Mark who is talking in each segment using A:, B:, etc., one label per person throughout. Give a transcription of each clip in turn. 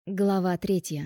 A: Глава 3.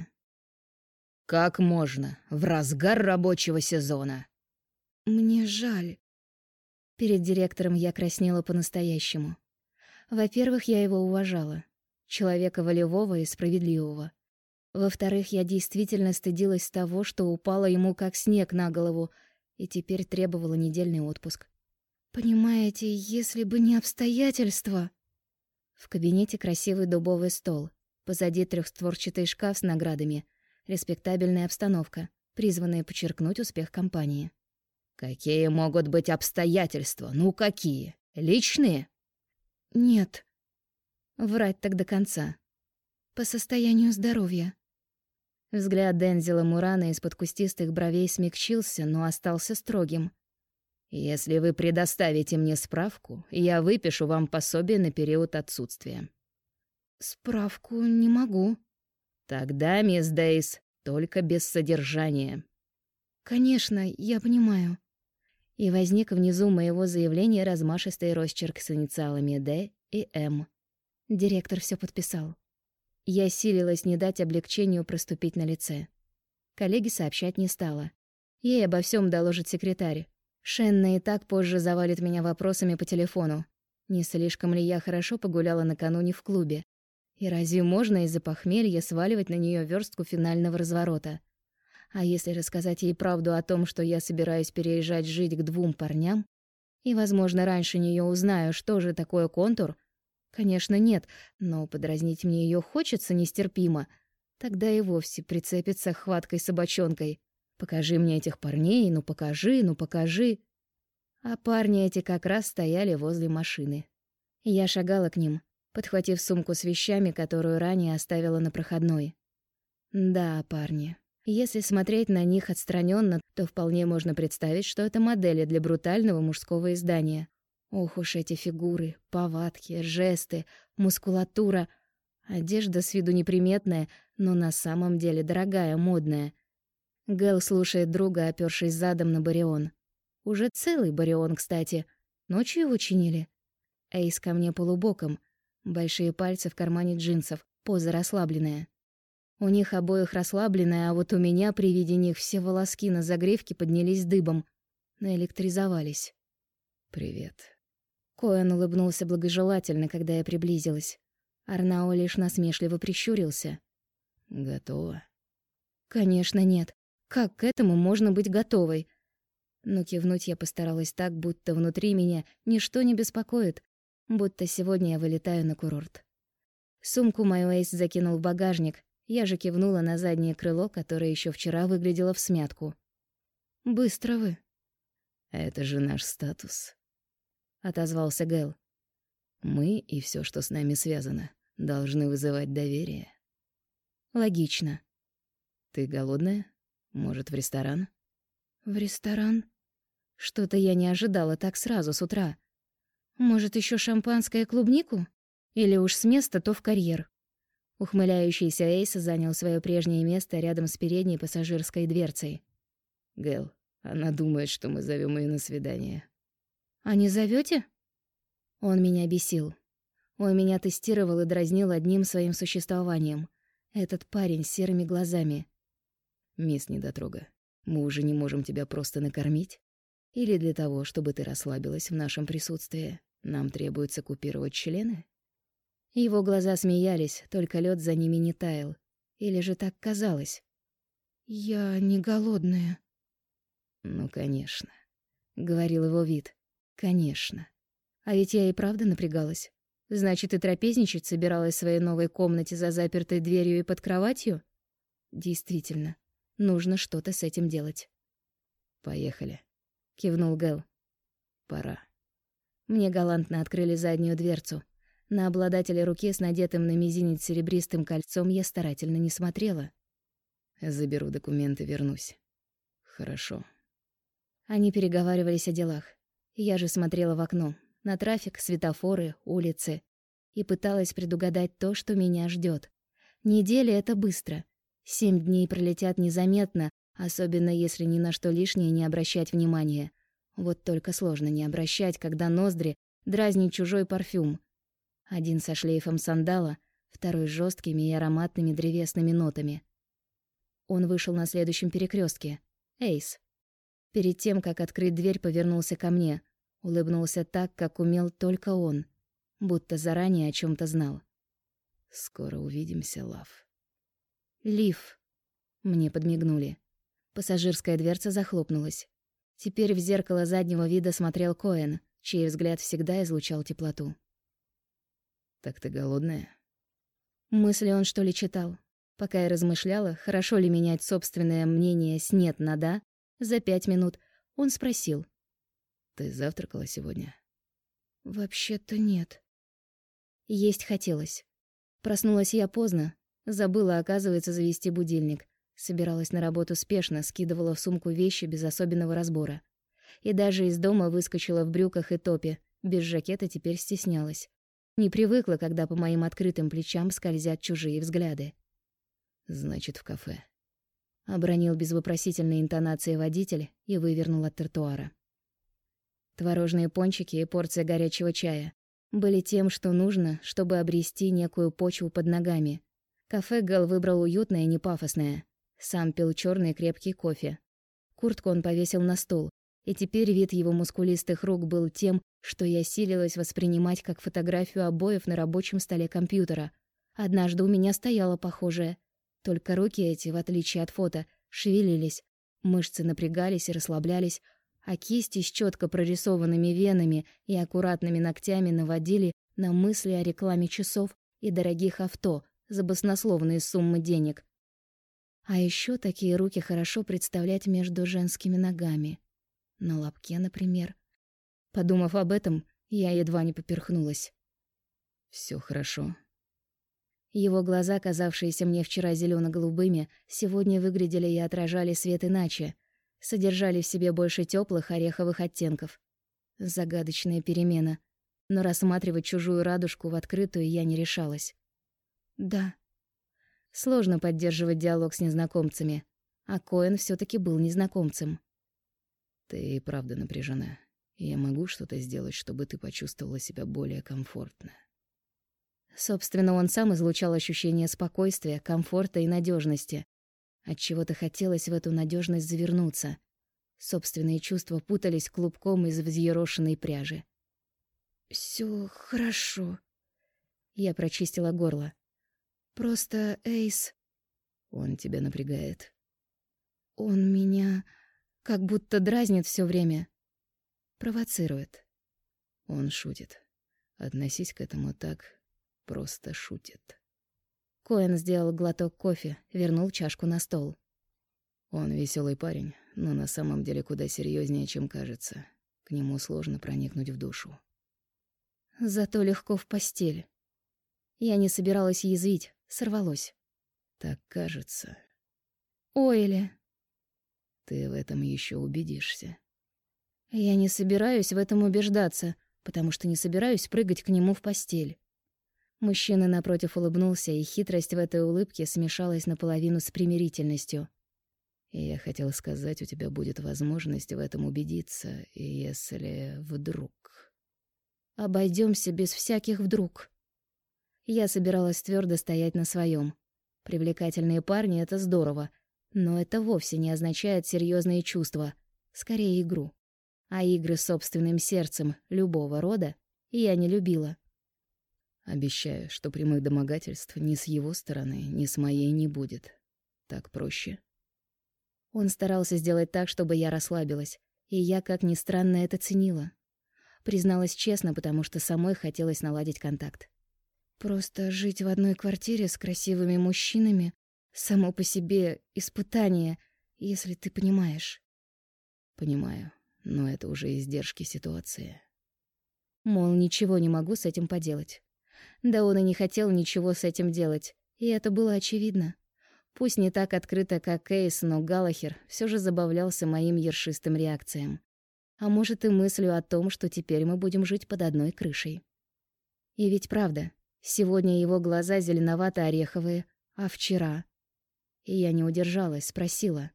B: Как можно? В разгар рабочего сезона.
A: Мне жаль. Перед директором я краснела по-настоящему. Во-первых, я его уважала. Человека волевого и справедливого. Во-вторых, я действительно стыдилась того, что упала ему как снег на голову, и теперь требовала недельный отпуск. Понимаете, если бы не обстоятельства... В кабинете красивый дубовый стол. Позади трехстворчатый шкаф с наградами. Респектабельная обстановка, призванная подчеркнуть успех компании.
B: Какие могут быть обстоятельства? Ну какие? Личные?
A: Нет. Врать так до конца. По состоянию здоровья. Взгляд Дензела Мурана из-под кустистых бровей смягчился, но остался строгим.
B: Если вы предоставите мне справку, я выпишу вам пособие на период отсутствия.
A: Справку не могу.
B: Тогда, мисс Дейс, только без содержания.
A: Конечно, я понимаю. И возник внизу моего заявления размашистый росчерк с инициалами «Д» и «М». Директор все подписал. Я силилась не дать облегчению проступить на лице. Коллеге сообщать не стала. Ей обо всем доложит секретарь. Шенна и так позже завалит меня вопросами по телефону. Не слишком ли я хорошо погуляла накануне в клубе? И разве можно из-за похмелья сваливать на нее верстку финального разворота? А если рассказать ей правду о том, что я собираюсь переезжать жить к 2 парням, и, возможно, раньше нее узнаю, что же такое контур? Конечно, нет, но подразнить мне ее хочется нестерпимо. Тогда и вовсе прицепится хваткой собачонкой. «Покажи мне этих парней, ну покажи, ну покажи». А парни эти как раз стояли возле машины. Я шагала к ним, подхватив сумку с вещами, которую ранее оставила на проходной. Да, парни. Если смотреть на них отстраненно, то вполне можно представить, что это модели для брутального мужского издания. Ох уж эти фигуры, повадки, жесты, мускулатура. Одежда с виду неприметная, но на самом деле дорогая, модная. Гэл слушает друга, опёршись задом на барион. Уже целый барион, кстати. Ночью его чинили. Эйс ко мне полубоком. Большие пальцы в кармане джинсов, поза расслабленная. У них обоих расслабленная, а вот у меня при виде них все волоски на загривке поднялись дыбом. Наэлектризовались.
B: «Привет».
A: Коэн улыбнулся благожелательно, когда я приблизилась. Арнао лишь насмешливо прищурился.
B: «Готово?»
A: «Конечно нет. Как к этому можно быть готовой?» Но кивнуть я постаралась так, будто внутри меня ничто не беспокоит, будто сегодня я вылетаю на курорт. Сумку мою Эйс закинул в багажник, я же кивнула на заднее крыло, которое еще вчера выглядело всмятку. «Быстро вы».
B: «Это же наш статус»,
A: — отозвался Гэл.
B: «Мы и все, что с нами связано, должны вызывать доверие».
A: «Логично».
B: «Ты голодная? Может, в ресторан?»
A: «В ресторан? Что-то я не ожидала так сразу с утра. Может, еще шампанское и клубнику? Или уж с места, то в карьер». Ухмыляющийся Эйс занял свое прежнее место рядом с передней пассажирской дверцей.
B: «Гэл, она думает, что мы зовем ее на свидание».
A: «А не зовете?» Он меня бесил. Он меня тестировал и дразнил одним своим существованием. Этот парень с серыми глазами.
B: «Мисс Недотрога, мы уже не можем тебя просто накормить? Или для того, чтобы ты расслабилась в нашем присутствии, нам требуется купировать члены?»
A: Его глаза смеялись, только лед за ними не таял. Или же так казалось? «Я не голодная».
B: «Ну, конечно», — говорил его вид. «Конечно».
A: А ведь я и правда напрягалась. Значит, и трапезничать собиралась в своей новой комнате за запертой дверью и под кроватью? Действительно, нужно что-то с этим делать.
B: «Поехали»,
A: — кивнул Гэл.
B: «Пора».
A: Мне галантно открыли заднюю дверцу. На обладателя руки с надетым на мизинец серебристым кольцом я старательно не смотрела.
B: «Заберу документы, вернусь». «Хорошо».
A: Они переговаривались о делах. Я же смотрела в окно, на трафик, светофоры, улицы, и пыталась предугадать то, что меня ждет. Неделя — это быстро. 7 дней пролетят незаметно, особенно если ни на что лишнее не обращать внимания. Вот только сложно не обращать, когда ноздри дразнит чужой парфюм. Один со шлейфом сандала, второй жесткими и ароматными древесными нотами. Он вышел на следующем перекрестке. Эйс. Перед тем, как открыть дверь, повернулся ко мне. Улыбнулся так, как умел только он. Будто заранее о чем-то знал.
B: «Скоро увидимся, Лав».
A: «Лив». Мне подмигнули. Пассажирская дверца захлопнулась. Теперь в зеркало заднего вида смотрел Коэн, чей взгляд всегда излучал теплоту.
B: «Так ты голодная?»
A: Мысли он, что ли, читал? Пока я размышляла, хорошо ли менять собственное мнение с «нет» на «да», за 5 минут он спросил.
B: «Ты завтракала сегодня?»
A: «Вообще-то нет». Есть хотелось. Проснулась я поздно. Забыла, оказывается, завести будильник. Собиралась на работу спешно, скидывала в сумку вещи без особенного разбора. И даже из дома выскочила в брюках и топе. Без жакета теперь стеснялась. Не привыкла, когда по моим открытым плечам скользят чужие взгляды.
B: «Значит, в кафе».
A: Обронил без вопросительной интонации водитель и вывернул от тротуара. Творожные пончики и порция горячего чая были тем, что нужно, чтобы обрести некую почву под ногами. Кафе Гэл выбрал уютное и не пафосное. Сам пил черный крепкий кофе. Куртку он повесил на стол, и теперь вид его мускулистых рук был тем, что я силилась воспринимать как фотографию обоев на рабочем столе компьютера. Однажды у меня стояла похожая. Только руки эти, в отличие от фото, шевелились, мышцы напрягались и расслаблялись, а кисти с четко прорисованными венами и аккуратными ногтями наводили на мысли о рекламе часов и дорогих авто за баснословные суммы денег. А еще такие руки хорошо представлять между женскими ногами. На лобке, например. Подумав об этом, я едва не поперхнулась.
B: «Всё хорошо».
A: Его глаза, казавшиеся мне вчера зелено-голубыми, сегодня выглядели и отражали свет иначе, содержали в себе больше теплых ореховых оттенков. Загадочная перемена, но рассматривать чужую радужку в открытую я не решалась. Да. Сложно поддерживать диалог с незнакомцами, а Коэн все-таки был незнакомцем.
B: «Ты и правда напряжена. Я могу что-то сделать, чтобы ты почувствовала себя более комфортно?»
A: Собственно, он сам излучал ощущение спокойствия, комфорта и надежности. Отчего-то хотелось в эту надежность завернуться. Собственные чувства путались клубком из взъерошенной пряжи. «Всё хорошо». Я прочистила горло. «Просто Эйс...»
B: «Он тебя напрягает?»
A: «Он меня как будто дразнит всё время. Провоцирует».
B: «Он шутит. Относись к этому так. Просто шутит».
A: Коэн сделал глоток кофе, вернул чашку на стол.
B: «Он веселый парень, но на самом деле куда серьезнее, чем кажется. К нему сложно проникнуть в душу».
A: «Зато легко в постель». Я не собиралась язвить, сорвалось.
B: «Так кажется».
A: «Ойли».
B: «Ты в этом еще убедишься».
A: «Я не собираюсь в этом убеждаться, потому что не собираюсь прыгать к нему в постель». Мужчина напротив улыбнулся, и хитрость в этой улыбке смешалась наполовину с примирительностью.
B: «И я хотел сказать, у тебя будет возможность в этом убедиться, если вдруг...»
A: «Обойдёмся без всяких «вдруг». Я собиралась твердо стоять на своем. Привлекательные парни — это здорово, но это вовсе не означает серьезные чувства, скорее игру. А игры с собственным сердцем любого рода я не любила.
B: «Обещаю, что прямых домогательств ни с его стороны, ни с моей не будет. Так проще».
A: Он старался сделать так, чтобы я расслабилась, и я, как ни странно, это ценила. Призналась честно, потому что самой хотелось наладить контакт. Просто жить в одной квартире с красивыми мужчинами само по себе испытание, если ты понимаешь.
B: «Понимаю, но это уже издержки ситуации».
A: Мол, ничего не могу с этим поделать. Да он и не хотел ничего с этим делать, и это было очевидно. Пусть не так открыто, как Кейс, но Галлахер все же забавлялся моим ершистым реакциям. А может, и мыслью о том, что теперь мы будем жить под одной крышей. И ведь правда, сегодня его глаза зеленовато-ореховые, а вчера... И я не удержалась, спросила.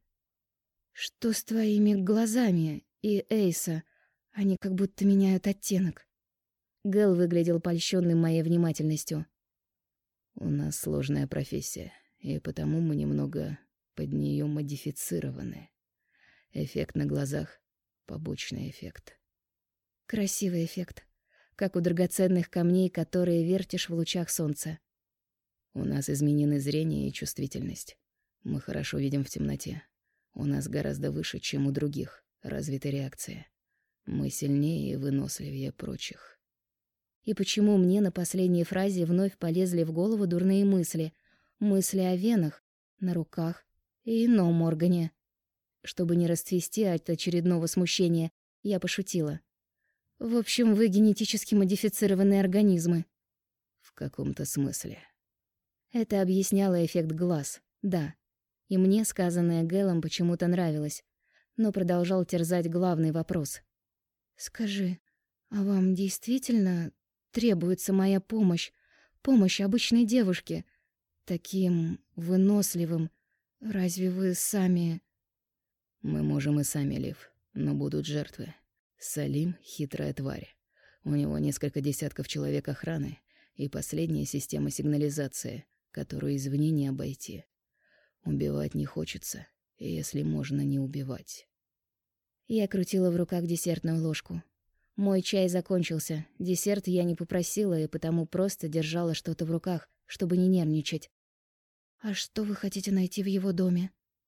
A: «Что с твоими глазами и Эйса? Они как будто меняют оттенок». Гэл выглядел польщённым моей внимательностью.
B: У нас сложная профессия, и потому мы немного под нее модифицированы. Эффект на глазах — побочный эффект.
A: Красивый эффект, как у драгоценных камней, которые вертишь в лучах солнца.
B: У нас изменены зрение и чувствительность. Мы хорошо видим в темноте. У нас гораздо выше, чем у других, развита реакция. Мы сильнее и выносливее прочих.
A: И почему мне на последней фразе вновь полезли в голову дурные мысли? Мысли о венах, на руках и ином органе. Чтобы не расцвести от очередного смущения, я пошутила. В общем, вы генетически модифицированные организмы.
B: В каком-то смысле.
A: Это объясняло эффект глаз, да. И мне сказанное Гэлом почему-то нравилось, но продолжал терзать главный вопрос. «Скажи, а вам действительно требуется моя помощь, помощь обычной девушке, таким выносливым? Разве вы сами...»
B: Мы можем и сами, Лив, но будут жертвы. Салим — хитрая тварь. У него несколько десятков человек охраны и последняя система сигнализации, которую извне не обойти. Убивать не хочется, если можно не убивать.
A: Я крутила в руках десертную ложку. Мой чай закончился, десерт я не попросила и потому просто держала что-то в руках, чтобы не нервничать. «А что вы хотите найти в его доме?»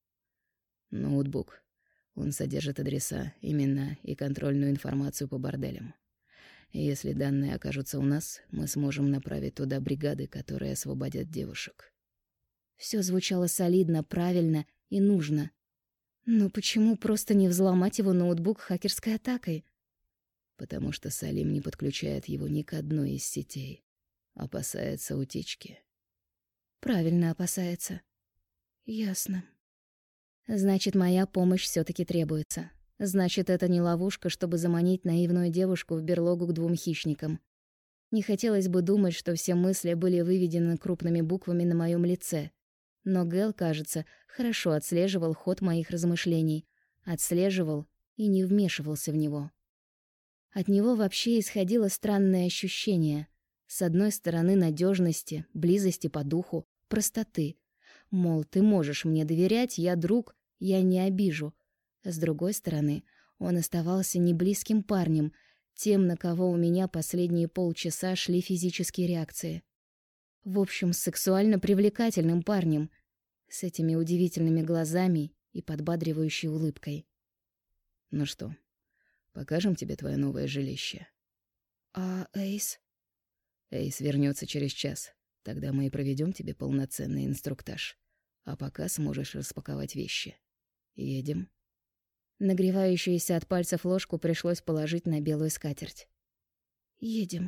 B: Ноутбук. Он содержит адреса, имена и контрольную информацию по борделям. Если данные окажутся у нас, мы сможем направить туда бригады, которые освободят девушек.
A: Всё звучало солидно, правильно и нужно. Но почему просто не взломать его ноутбук хакерской атакой?
B: Потому что Салим не подключает его ни к одной из сетей. Опасается утечки.
A: Правильно опасается. Ясно. Значит, моя помощь всё-таки требуется. Значит, это не ловушка, чтобы заманить наивную девушку в берлогу к двум хищникам. Не хотелось бы думать, что все мысли были выведены крупными буквами на моем лице. Но Гэл, кажется, хорошо отслеживал ход моих размышлений. Отслеживал и не вмешивался в него. От него вообще исходило странное ощущение. С одной стороны, надежности, близости по духу, простоты. Мол, ты можешь мне доверять, я друг, я не обижу. С другой стороны, он оставался неблизким парнем, тем, на кого у меня последние полчаса шли физические реакции. В общем, сексуально привлекательным парнем, с этими удивительными глазами и подбадривающей улыбкой.
B: Ну что, покажем тебе твое новое жилище?
A: А Эйс?
B: Эйс вернется через час. Тогда мы и проведем тебе полноценный инструктаж. А пока сможешь распаковать вещи. Едем.
A: Нагревающуюся от пальцев ложку пришлось положить на белую скатерть. «Едем.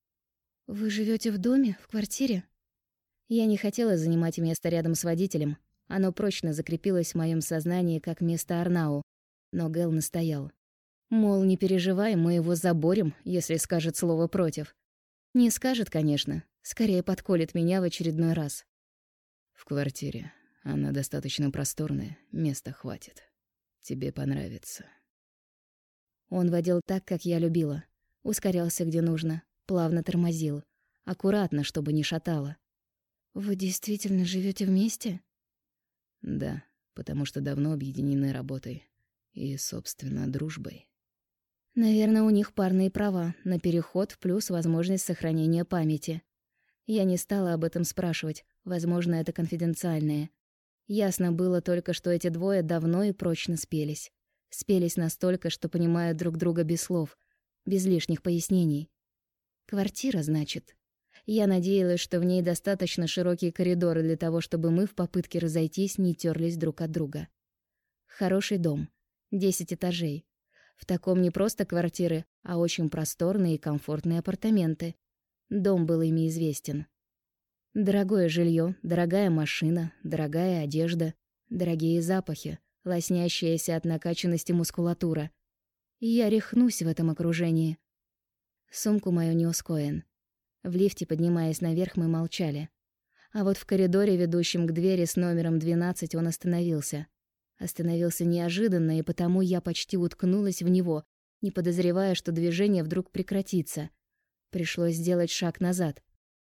A: Вы живете в доме, в квартире?» Я не хотела занимать место рядом с водителем. Оно прочно закрепилось в моем сознании как место Арнау. Но Гэл настоял. Мол, не переживай, мы его заборем, если скажет слово против. Не скажет, конечно. Скорее подколет меня в очередной раз.
B: В квартире. Она достаточно просторная, места хватит. Тебе понравится.
A: Он водил так, как я любила. Ускорялся, где нужно. Плавно тормозил. Аккуратно, чтобы не шатало. «Вы действительно живете вместе?»
B: Да, потому что давно объединены работой. И, собственно, дружбой.
A: Наверное, у них парные права на переход плюс возможность сохранения памяти. Я не стала об этом спрашивать. Возможно, это конфиденциальное. Ясно было только, что эти двое давно и прочно спелись. Спелись настолько, что понимают друг друга без слов, без лишних пояснений. Квартира, значит. Я надеялась, что в ней достаточно широкие коридоры для того, чтобы мы в попытке разойтись не терлись друг от друга. Хороший дом. 10 этажей. В таком не просто квартиры, а очень просторные и комфортные апартаменты. Дом был ими известен. Дорогое жилье, дорогая машина, дорогая одежда, дорогие запахи, лоснящаяся от накачанности мускулатура. И я рехнусь в этом окружении. Сумку мою нёс Коэн. В лифте, поднимаясь наверх, мы молчали. А вот в коридоре, ведущем к двери с номером 12, он остановился. Остановился неожиданно, и потому я почти уткнулась в него, не подозревая, что движение вдруг прекратится. Пришлось сделать шаг назад.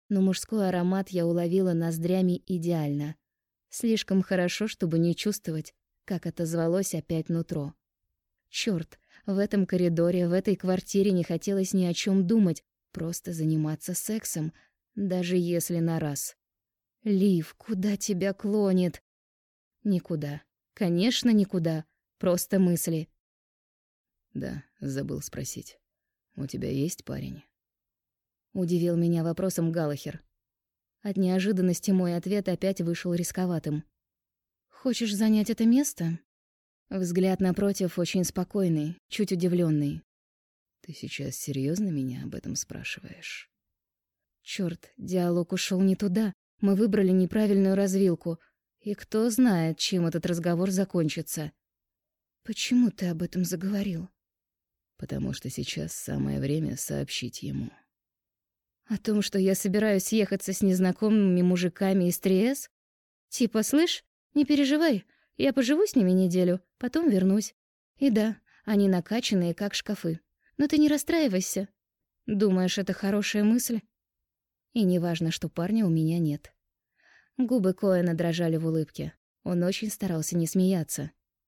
A: но мужской аромат я уловила ноздрями идеально. Слишком хорошо, чтобы не чувствовать, как отозвалось опять нутро. Чёрт, в этом коридоре, в этой квартире не хотелось ни о чём думать, просто заниматься сексом, даже если на раз. «Лив, куда тебя клонит?» «Никуда. Конечно, никуда. Просто мысли».
B: «Да, забыл спросить. У тебя есть парень?»
A: Удивил меня вопросом Галлахер. От неожиданности мой ответ опять вышел рисковатым. «Хочешь занять это место?» Взгляд напротив очень спокойный, чуть удивленный.
B: «Ты сейчас серьезно меня об этом спрашиваешь?»
A: Чёрт, диалог ушел не туда. Мы выбрали неправильную развилку. И кто знает, чем этот разговор закончится. «Почему ты об этом заговорил?»
B: «Потому что сейчас самое время сообщить ему».
A: «О том, что я собираюсь ехаться с незнакомыми мужиками из Триэс? Типа, слышь, не переживай, я поживу с ними неделю, потом вернусь. И да, они накачанные, как шкафы. Но ты не расстраивайся. Думаешь, это хорошая мысль?» И неважно, что парня у меня нет. Губы Коэна дрожали в улыбке. Он очень старался не смеяться.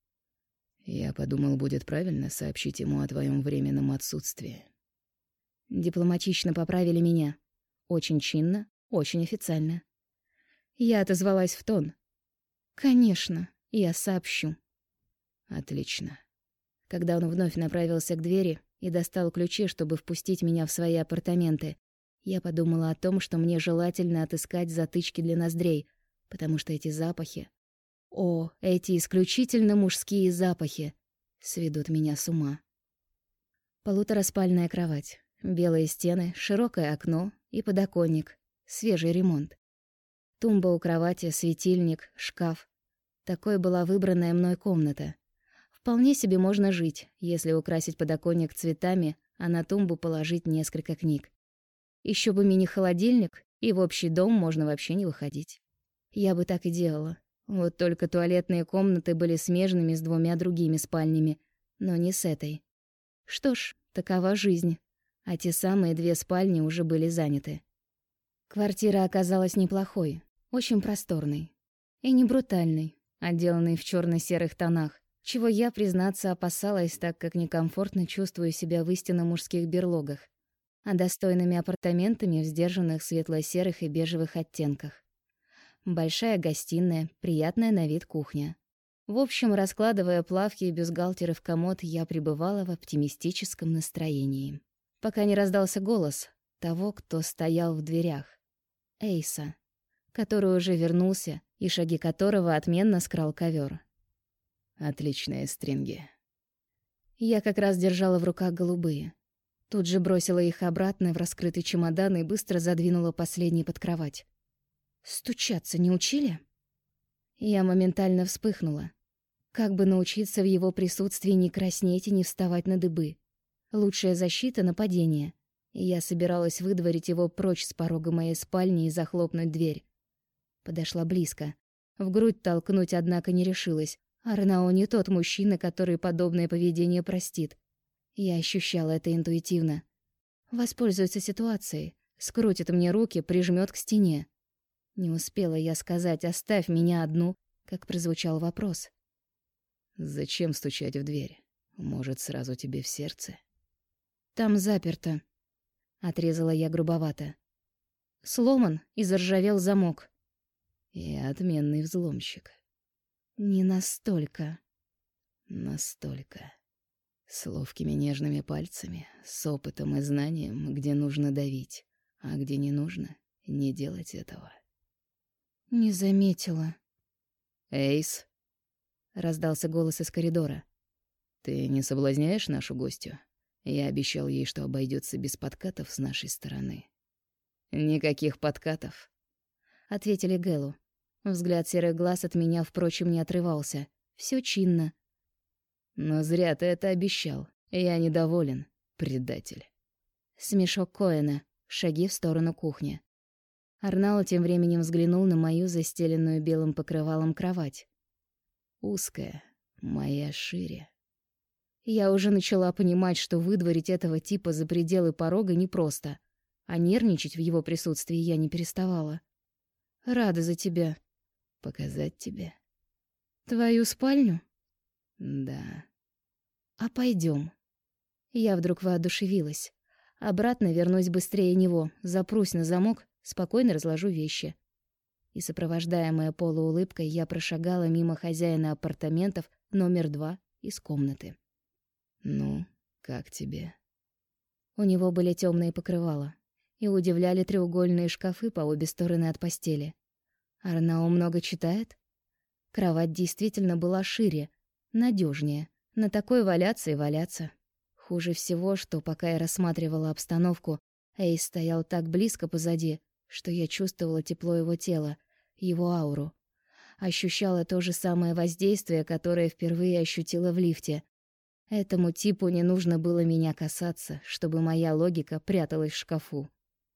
B: «Я подумал, будет правильно сообщить ему о твоем временном отсутствии».
A: Дипломатично поправили меня. Очень чинно, очень официально. Я отозвалась в тон. «Конечно, я сообщу».
B: «Отлично».
A: Когда он вновь направился к двери и достал ключи, чтобы впустить меня в свои апартаменты, я подумала о том, что мне желательно отыскать затычки для ноздрей, потому что эти запахи... О, эти исключительно мужские запахи сведут меня с ума. Полутораспальная кровать, белые стены, широкое окно и подоконник, свежий ремонт. Тумба у кровати, светильник, шкаф. Такой была выбранная мной комната. Вполне себе можно жить, если украсить подоконник цветами, а на тумбу положить несколько книг. Еще бы мини-холодильник, и в общий дом можно вообще не выходить. Я бы так и делала. Вот только туалетные комнаты были смежными с 2 другими спальнями, но не с этой. Что ж, такова жизнь. А те самые 2 спальни уже были заняты. Квартира оказалась неплохой, очень просторной. И не брутальной, отделанной в черно-серых тонах, чего я, признаться, опасалась, так как некомфортно чувствую себя в истинно мужских берлогах, а достойными апартаментами в сдержанных светло-серых и бежевых оттенках. Большая гостиная, приятная на вид кухня. В общем, раскладывая плавки и бюстгальтеры в комод, я пребывала в оптимистическом настроении. Пока не раздался голос того, кто стоял в дверях. Эйса, который уже вернулся, и шаги которого отменно скрал ковер.
B: «Отличные стринги».
A: Я как раз держала в руках голубые. Тут же бросила их обратно в раскрытый чемодан и быстро задвинула последний под кровать. «Стучаться не учили?» Я моментально вспыхнула. Как бы научиться в его присутствии не краснеть и не вставать на дыбы? Лучшая защита — нападение. И я собиралась выдворить его прочь с порога моей спальни и захлопнуть дверь. Подошла близко. В грудь толкнуть, однако, не решилась. Арнао не тот мужчина, который подобное поведение простит. Я ощущала это интуитивно. Воспользуется ситуацией, скрутит мне руки, прижмёт к стене. Не успела я сказать «оставь меня одну», как прозвучал вопрос.
B: «Зачем стучать в дверь? Может, сразу тебе в сердце?»
A: «Там заперто», — отрезала я грубовато. Сломан и заржавел замок.
B: «И отменный взломщик».
A: «Не настолько».
B: «Настолько». С ловкими нежными пальцами, с опытом и знанием, где нужно давить, а где не нужно, не делать этого.
A: «Не заметила».
B: «Эйс»,
A: — раздался голос из коридора.
B: «Ты не соблазняешь нашу гостью? Я обещал ей, что обойдется без подкатов с нашей стороны». «Никаких подкатов»,
A: — ответили Гэлу. Взгляд серых глаз от меня, впрочем, не отрывался. Все чинно.
B: «Но зря ты это обещал. Я недоволен, предатель».
A: Смешок Коэна, шаги в сторону кухни. Арнао тем временем взглянул на мою застеленную белым покрывалом кровать.
B: «Узкая, моя шире».
A: Я уже начала понимать, что выдворить этого типа за пределы порога непросто. а нервничать в его присутствии я не переставала. «Рада за тебя».
B: «Показать тебе?»
A: «Твою спальню?»
B: «Да».
A: «А пойдем». Я вдруг воодушевилась. Обратно вернусь быстрее него, запрусь на замок, спокойно разложу вещи. И, сопровождаемая полуулыбкой, я прошагала мимо хозяина апартаментов номер 2 из комнаты.
B: «Ну, как тебе?»
A: У него были темные покрывала, и удивляли треугольные шкафы по обе стороны от постели. Арнао много читает? Кровать действительно была шире, надежнее. На такой валяться и валяться. Хуже всего, что пока я рассматривала обстановку, Эйс стоял так близко позади, что я чувствовала тепло его тела, его ауру. Ощущала то же самое воздействие, которое впервые ощутила в лифте. Этому типу не нужно было меня касаться, чтобы моя логика пряталась в шкафу.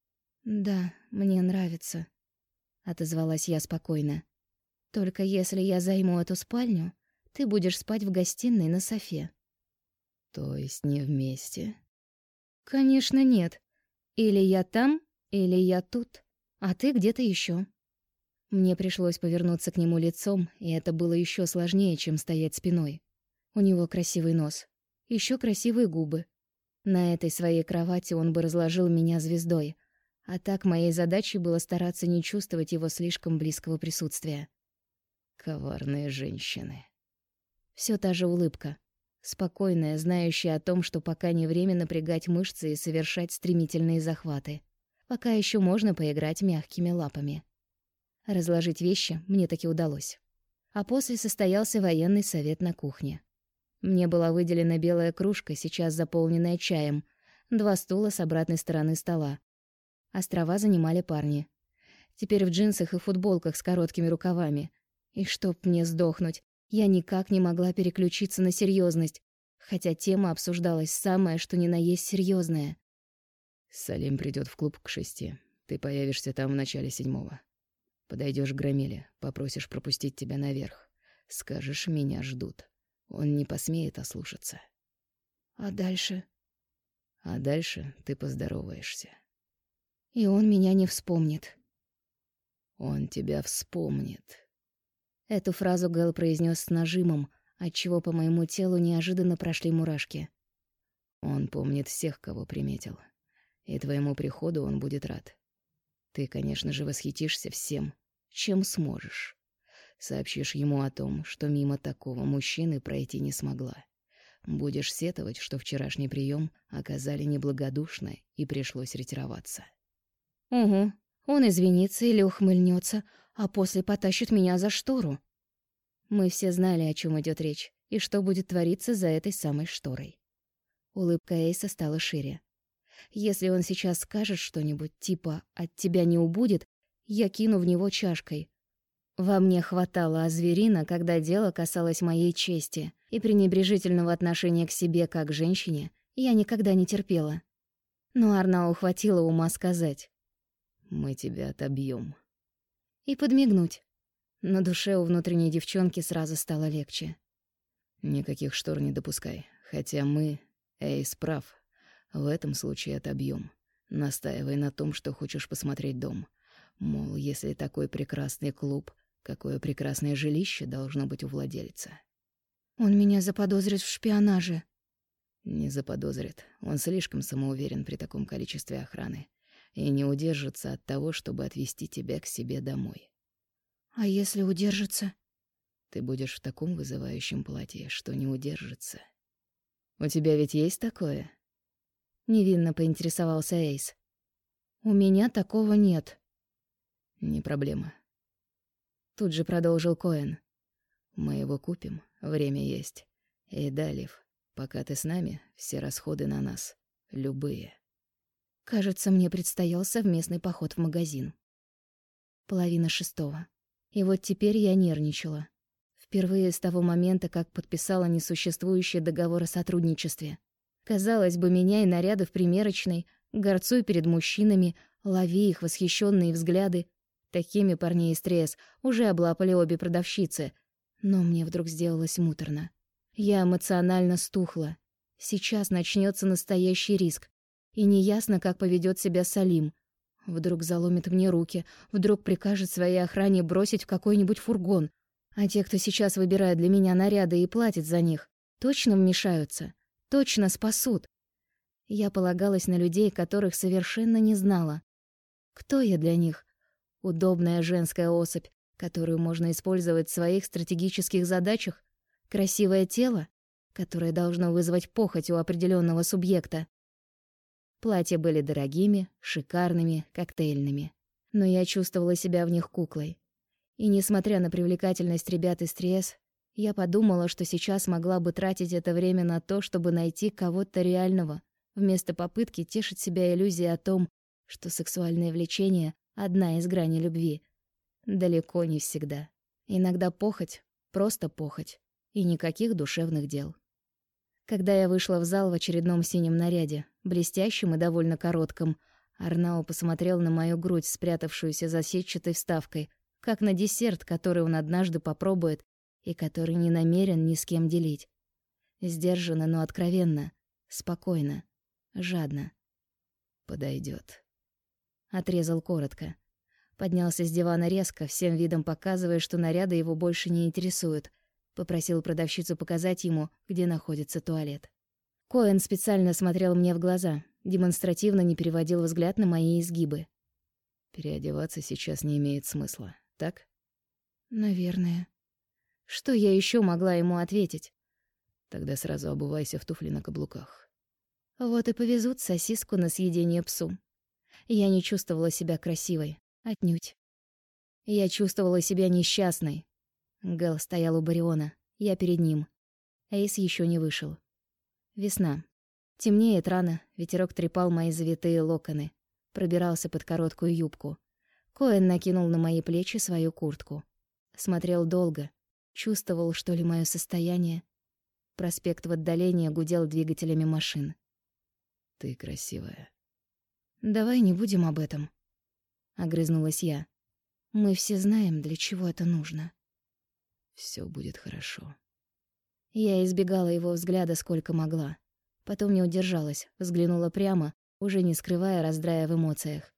A: «Да, мне нравится», — отозвалась я спокойно. «Только если я займу эту спальню, ты будешь спать в гостиной на софе».
B: «То есть не вместе?»
A: «Конечно нет. Или я там, или я тут, а ты где-то еще». Мне пришлось повернуться к нему лицом, и это было еще сложнее, чем стоять спиной. У него красивый нос, еще красивые губы. На этой своей кровати он бы разложил меня звездой, а так моей задачей было стараться не чувствовать его слишком близкого присутствия.
B: «Коварные женщины».
A: Все та же улыбка, спокойная, знающая о том, что пока не время напрягать мышцы и совершать стремительные захваты. Пока еще можно поиграть мягкими лапами. Разложить вещи мне таки удалось. А после состоялся военный совет на кухне. Мне была выделена белая кружка, сейчас заполненная чаем, 2 стула с обратной стороны стола. Острова занимали парни. Теперь в джинсах и футболках с короткими рукавами. И чтоб мне сдохнуть, я никак не могла переключиться на серьезность, хотя тема обсуждалась самая, что ни на есть серьезная.
B: «Салим придет в клуб к 6. Ты появишься там в начале 7. Подойдешь к Громиле, попросишь пропустить тебя наверх. Скажешь, меня ждут. Он не посмеет ослушаться».
A: А дальше?
B: А дальше ты поздороваешься.
A: И он меня не вспомнит.
B: Он тебя вспомнит.
A: Эту фразу Гэл произнес с нажимом, отчего по моему телу неожиданно прошли мурашки.
B: Он помнит всех, кого приметил. И твоему приходу он будет рад. Ты, конечно же, восхитишься всем, чем сможешь. Сообщишь ему о том, что мимо такого мужчины пройти не смогла. Будешь сетовать, что вчерашний прием оказали неблагодушно и пришлось ретироваться.
A: Угу, он извинится или ухмыльнется, а после потащит меня за штору. Мы все знали, о чем идет речь, и что будет твориться за этой самой шторой. Улыбка Эйса стала шире. Если он сейчас скажет что-нибудь типа «от тебя не убудет», я кину в него чашкой. Во мне хватало озверина, когда дело касалось моей чести, и пренебрежительного отношения к себе как к женщине я никогда не терпела. Но Арнау хватило ума сказать:
B: «Мы тебя отобьем».
A: И подмигнуть. На душе у внутренней девчонки сразу стало легче.
B: «Никаких штор не допускай. Хотя мы, Эйс прав, в этом случае отобьем. Настаивай на том, что хочешь посмотреть дом. Мол, если такой прекрасный клуб, какое прекрасное жилище должно быть у владельца».
A: Он меня заподозрит в шпионаже.
B: Не заподозрит. Он слишком самоуверен при таком количестве охраны и не удержится от того, чтобы отвезти тебя к себе домой.
A: А если удержится?
B: Ты будешь в таком вызывающем платье, что не удержится. У тебя ведь есть такое?
A: Невинно поинтересовался Эйс. У меня такого нет.
B: Не проблема.
A: Тут же продолжил Коэн.
B: Мы его купим, время есть. И да, Лив, пока ты с нами, все расходы на нас. Любые.
A: Кажется, мне предстоял совместный поход в магазин. 5:30. И вот теперь я нервничала. Впервые с того момента, как подписала несуществующий договор о сотрудничестве. Казалось бы, меняй наряды в примерочной, горцуй перед мужчинами, лови их восхищенные взгляды. Такими парней из Триэс уже облапали обе продавщицы. Но мне вдруг сделалось муторно. Я эмоционально стухла. Сейчас начнется настоящий риск. И неясно, как поведет себя Салим. Вдруг заломит мне руки, вдруг прикажет своей охране бросить в какой-нибудь фургон. А те, кто сейчас выбирает для меня наряды и платит за них, точно вмешаются, точно спасут. Я полагалась на людей, которых совершенно не знала. Кто я для них? Удобная женская особь, которую можно использовать в своих стратегических задачах? Красивое тело, которое должно вызвать похоть у определенного субъекта? Платья были дорогими, шикарными, коктейльными. Но я чувствовала себя в них куклой. И несмотря на привлекательность ребят из Триэс, я подумала, что сейчас могла бы тратить это время на то, чтобы найти кого-то реального, вместо попытки тешить себя иллюзией о том, что сексуальное влечение — одна из граней любви. Далеко не всегда. Иногда похоть, просто похоть, и никаких душевных дел. Когда я вышла в зал в очередном синем наряде, блестящем и довольно коротком, Арнао посмотрел на мою грудь, спрятавшуюся за сетчатой вставкой, как на десерт, который он однажды попробует и который не намерен ни с кем делить. Сдержанно, но откровенно, спокойно, жадно.
B: «Подойдёт»,
A: — отрезал коротко. Поднялся с дивана резко, всем видом показывая, что наряды его больше не интересуют. Попросил продавщицу показать ему, где находится туалет. Коэн специально смотрел мне в глаза, демонстративно не переводил взгляд на мои изгибы.
B: «Переодеваться сейчас не имеет смысла, так?»
A: «Наверное». Что я еще могла ему ответить?
B: «Тогда сразу обувайся в туфли на каблуках».
A: Вот и повезут сосиску на съедение псу. Я не чувствовала себя красивой, отнюдь. Я чувствовала себя несчастной. Гэл стоял у Бариона, я перед ним. Эйс еще не вышел. Весна. Темнеет рано, ветерок трепал мои завитые локоны, пробирался под короткую юбку. Коэн накинул на мои плечи свою куртку. Смотрел долго, чувствовал, что ли, мое состояние. Проспект в отдалении гудел двигателями машин.
B: «Ты красивая».
A: «Давай не будем об этом», — огрызнулась я. «Мы все знаем, для чего это нужно».
B: «Всё будет хорошо».
A: Я избегала его взгляда сколько могла. Потом не удержалась, взглянула прямо, уже не скрывая раздрая в эмоциях.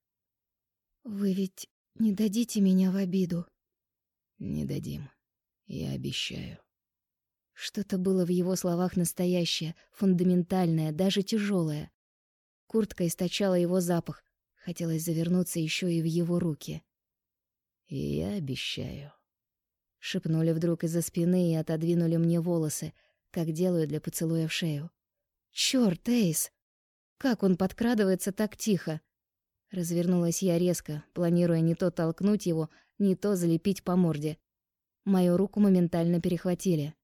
A: «Вы ведь не дадите меня в обиду?»
B: «Не дадим. Я обещаю».
A: Что-то было в его словах настоящее, фундаментальное, даже тяжелое. Куртка источала его запах. Хотелось завернуться еще и в его руки.
B: «И я обещаю».
A: Шепнули вдруг из-за спины и отодвинули мне волосы, как делают для поцелуя в шею. Чёрт, Эйс! Как он подкрадывается так тихо! Развернулась я резко, планируя не то толкнуть его, не то залепить по морде. Мою руку моментально перехватили.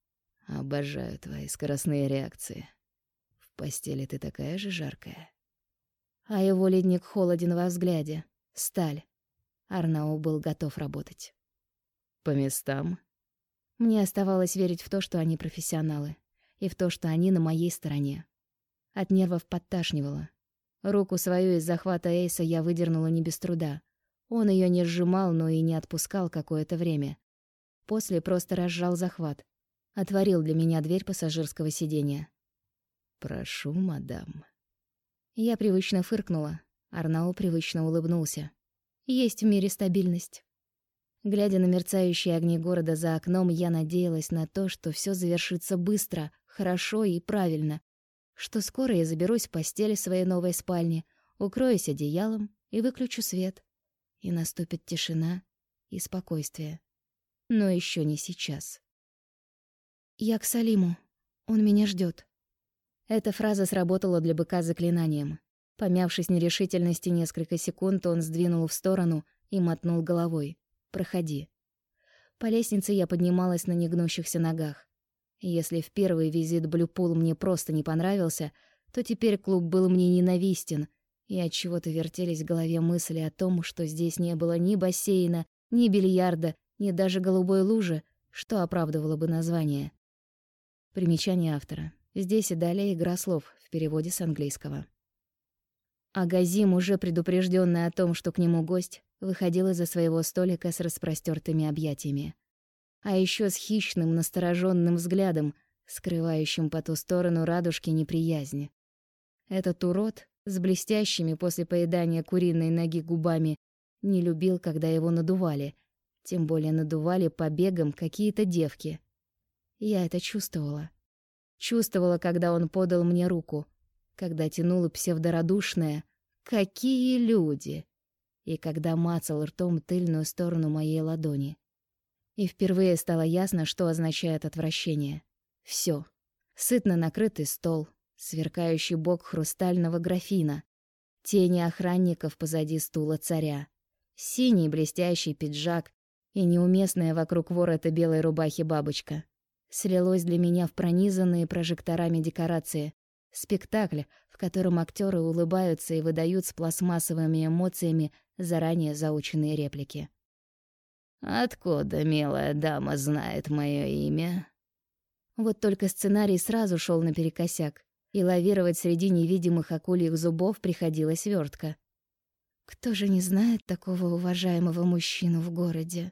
B: «Обожаю твои скоростные реакции. В постели ты такая же жаркая».
A: А его ледник холоден во взгляде. Сталь. Арнау был готов работать.
B: «По местам?»
A: Мне оставалось верить в то, что они профессионалы, и в то, что они на моей стороне. От нервов подташнивало. Руку свою из захвата Эйса я выдернула не без труда. Он ее не сжимал, но и не отпускал какое-то время. После просто разжал захват. Отворил для меня дверь пассажирского сиденья.
B: «Прошу, мадам».
A: Я привычно фыркнула. Арнау привычно улыбнулся. Есть в мире стабильность. Глядя на мерцающие огни города за окном, я надеялась на то, что все завершится быстро, хорошо и правильно, что скоро я заберусь в постель в своей новой спальне, укроюсь одеялом и выключу свет, и наступит тишина и спокойствие. Но еще не сейчас. «Я к Салиму. Он меня ждет. Эта фраза сработала для быка заклинанием. Помявшись в нерешительности несколько секунд, он сдвинул в сторону и мотнул головой. «Проходи». По лестнице я поднималась на негнущихся ногах. Если в первый визит Блюпул мне просто не понравился, то теперь клуб был мне ненавистен, и отчего-то вертелись в голове мысли о том, что здесь не было ни бассейна, ни бильярда, ни даже голубой лужи, что оправдывало бы название. Примечание автора. Здесь и далее игра слов в переводе с английского. А Газим, уже предупрежденный о том, что к нему гость, выходил из-за своего столика с распростертыми объятиями. А еще с хищным, настороженным взглядом, скрывающим по ту сторону радужки неприязнь. Этот урод, с блестящими после поедания куриной ноги губами, не любил, когда его надували, тем более надували побегом какие-то девки. Я это чувствовала. Чувствовала, когда он подал мне руку, когда тянуло псевдорадушное «Какие люди!» и когда мацал ртом тыльную сторону моей ладони. И впервые стало ясно, что означает отвращение. Всё. Сытно накрытый стол, сверкающий бок хрустального графина, тени охранников позади стула царя, синий блестящий пиджак и неуместная вокруг ворота белой рубахи бабочка. Слилось для меня в пронизанные прожекторами декорации. Спектакль, в котором актеры улыбаются и выдают с пластмассовыми эмоциями заранее заученные реплики.
B: «Откуда милая дама знает мое имя?»
A: Вот только сценарий сразу шел наперекосяк, и лавировать среди невидимых акульих зубов приходилось вёртко. Кто же не знает такого уважаемого мужчину в городе?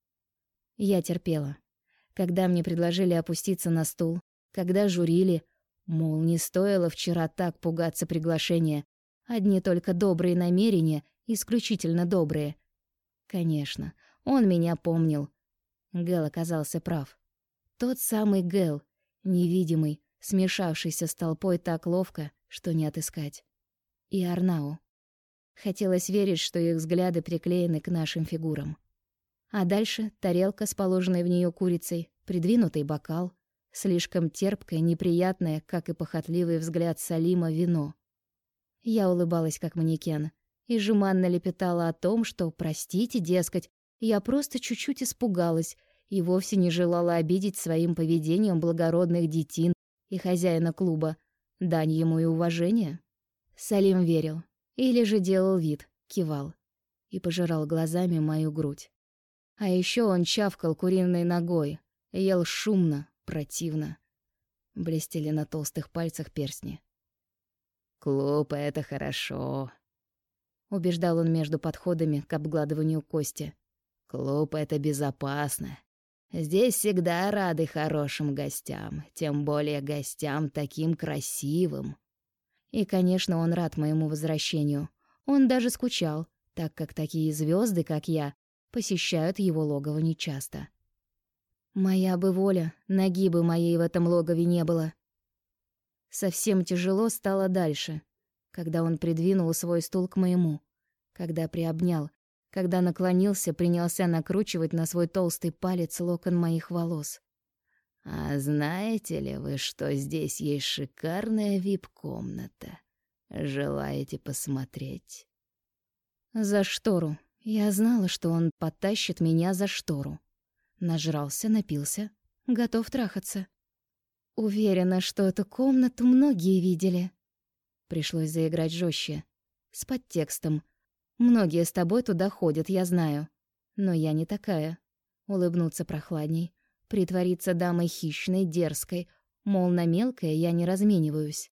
A: Я терпела. Когда мне предложили опуститься на стул, когда журили, мол, не стоило вчера так пугаться приглашения, одни только добрые намерения, исключительно добрые. Конечно, он меня помнил. Гэл оказался прав. Тот самый Гэл, невидимый, смешавшийся с толпой так ловко, что не отыскать. И Арнау. Хотелось верить, что их взгляды приклеены к нашим фигурам. А дальше тарелка с положенной в нее курицей, придвинутый бокал, слишком терпкое, неприятное, как и похотливый взгляд Салима, вино. Я улыбалась, как манекен, и жеманно лепетала о том, что, простите, дескать, я просто чуть-чуть испугалась и вовсе не желала обидеть своим поведением благородных детин и хозяина клуба, дань ему и уважения. Салим верил, или же делал вид, кивал, и пожирал глазами мою грудь. А еще он чавкал куриной ногой, ел шумно, противно. Блестели на толстых пальцах перстни.
B: «Клуб — это хорошо»,
A: — убеждал он между подходами к обгладыванию кости.
B: «Клуб — это безопасно. Здесь всегда рады хорошим гостям, тем более гостям таким красивым».
A: И, конечно, он рад моему возвращению. Он даже скучал, так как такие звезды, как я, посещают его логово нечасто. Моя бы воля, ноги бы моей в этом логове не было. Совсем тяжело стало дальше, когда он придвинул свой стул к моему, когда приобнял, когда наклонился, принялся накручивать на свой толстый палец локон моих волос.
B: «А знаете ли вы, что здесь есть шикарная вип-комната? Желаете посмотреть?»
A: За штору. Я знала, что он потащит меня за штору. Нажрался, напился, готов трахаться. Уверена, что эту комнату многие видели. Пришлось заиграть жестче, с подтекстом. Многие с тобой туда ходят, я знаю. Но я не такая. Улыбнуться прохладней, притвориться дамой хищной, дерзкой, мол, на мелкое я не размениваюсь.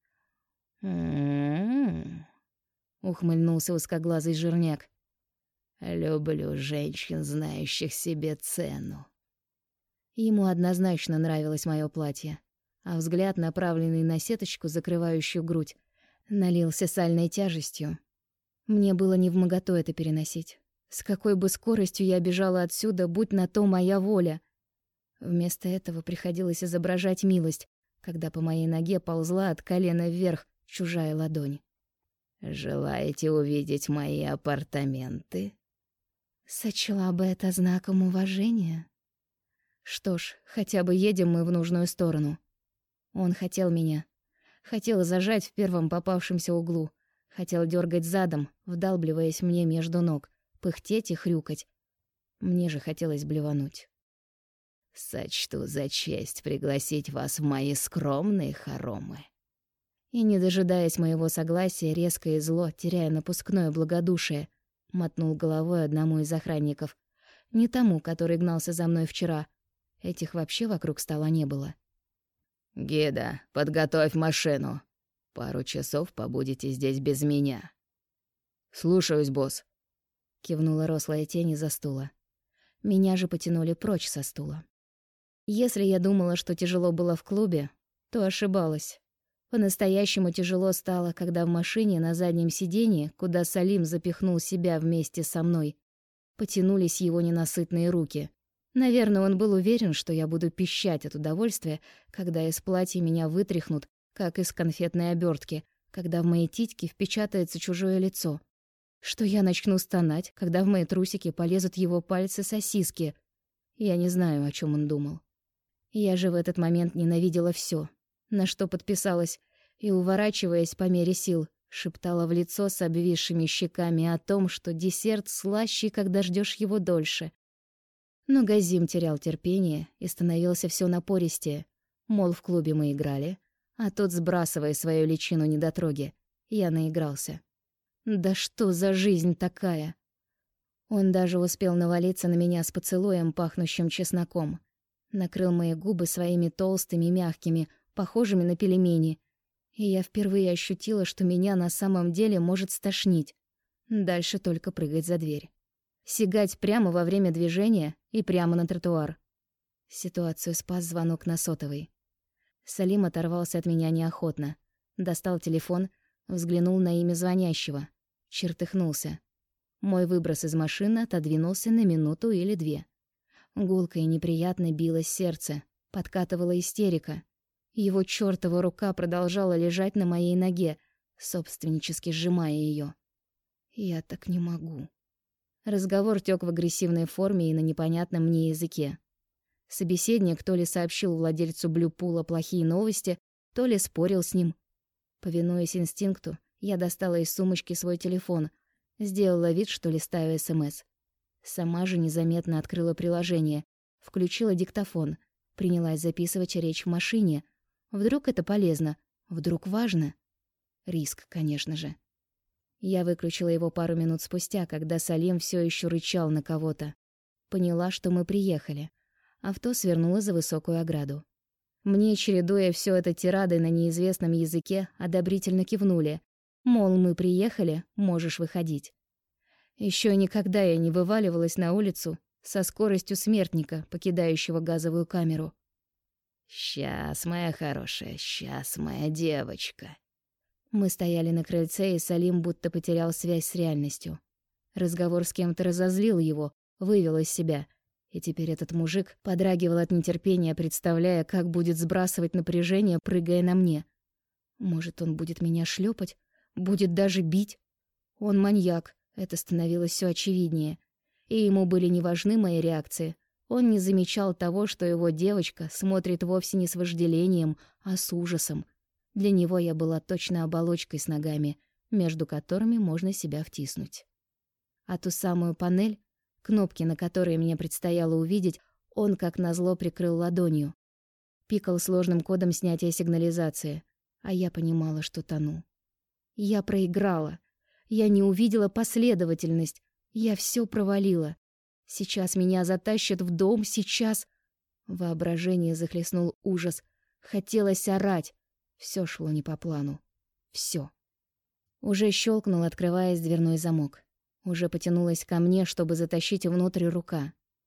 A: Ухмыльнулся узкоглазый жирняк.
B: «Люблю женщин, знающих себе цену».
A: Ему однозначно нравилось мое платье, а взгляд, направленный на сеточку, закрывающую грудь, налился сальной тяжестью. Мне было невмоготу это переносить. С какой бы скоростью я бежала отсюда, будь на то моя воля. Вместо этого приходилось изображать милость, когда по моей ноге ползла от колена вверх чужая ладонь.
B: «Желаете увидеть мои апартаменты?»
A: Сочла бы это знаком уважения. Что ж, хотя бы едем мы в нужную сторону. Он хотел меня. Хотел зажать в первом попавшемся углу. Хотел дергать задом, вдалбливаясь мне между ног, пыхтеть и хрюкать. Мне же хотелось блевануть.
B: «Сочту за честь пригласить вас в мои скромные хоромы».
A: И, не дожидаясь моего согласия, резко и зло, теряя напускное благодушие, мотнул головой одному из охранников. Не тому, который гнался за мной вчера. Этих вообще вокруг стола не было.
B: «Гида, подготовь машину. Пару часов побудете здесь без меня».
C: «Слушаюсь, босс»,
A: — кивнула рослая тень из-за стула. Меня же потянули прочь со стула. Если я думала, что тяжело было в клубе, то ошибалась. По-настоящему тяжело стало, когда в машине на заднем сиденье, куда Салим запихнул себя вместе со мной, потянулись его ненасытные руки. Наверное, он был уверен, что я буду пищать от удовольствия, когда из платья меня вытряхнут, как из конфетной обертки, когда в мои титьки впечатается чужое лицо. Что я начну стонать, когда в мои трусики полезут его пальцы-сосиски. Я не знаю, о чем он думал. Я же в этот момент ненавидела все, на что подписалась, и, уворачиваясь по мере сил, шептала в лицо с обвисшими щеками о том, что десерт слаще, когда ждешь его дольше. Но Газим терял терпение и становился все напористее. Мол, в клубе мы играли, а тот, сбрасывая свою личину недотроги, я наигрался. Да что за жизнь такая? Он даже успел навалиться на меня с поцелуем, пахнущим чесноком. Накрыл мои губы своими толстыми, мягкими, похожими на пельмени. И я впервые ощутила, что меня на самом деле может стошнить. Дальше только прыгать за дверь. Сигать прямо во время движения и прямо на тротуар. Ситуацию спас звонок на сотовый. Салим оторвался от меня неохотно. Достал телефон, взглянул на имя звонящего. Чертыхнулся. Мой выброс из машины отодвинулся на минуту или две. Гулко и неприятно билось сердце, подкатывала истерика. Его чёртова рука продолжала лежать на моей ноге, собственнически сжимая её. Я так не могу. Разговор тёк в агрессивной форме и на непонятном мне языке. Собеседник то ли сообщил владельцу Блюпула плохие новости, то ли спорил с ним. Повинуясь инстинкту, я достала из сумочки свой телефон, сделала вид, что листаю СМС. Сама же незаметно открыла приложение, включила диктофон, принялась записывать речь в машине. Вдруг это полезно, вдруг важно. Риск, конечно же. Я выключила его пару минут спустя, когда Салим все еще рычал на кого-то. Поняла, что мы приехали. Авто свернуло за высокую ограду. Мне, чередуя все это тирадой на неизвестном языке, одобрительно кивнули. Мол, мы приехали, можешь выходить. Еще никогда я не вываливалась на улицу со скоростью смертника, покидающего газовую камеру.
B: «Сейчас, моя хорошая, сейчас, моя девочка».
A: Мы стояли на крыльце, и Салим будто потерял связь с реальностью. Разговор с кем-то разозлил его, вывел из себя. И теперь этот мужик подрагивал от нетерпения, представляя, как будет сбрасывать напряжение, прыгая на мне. Может, он будет меня шлепать, будет даже бить? Он маньяк, это становилось все очевиднее. И ему были не важны мои реакции. Он не замечал того, что его девочка смотрит вовсе не с вожделением, а с ужасом. Для него я была точно оболочкой с ногами, между которыми можно себя втиснуть. А ту самую панель, кнопки, на которые мне предстояло увидеть, он, как назло, прикрыл ладонью. Пикал сложным кодом снятия сигнализации, а я понимала, что тону. Я проиграла. Я не увидела последовательность. Я все провалила. Сейчас меня затащат в дом, сейчас... Воображение захлестнул ужас. Хотелось орать. Все шло не по плану. Все. Уже щелкнул, открываясь дверной замок. Уже потянулась ко мне, чтобы затащить внутрь рука.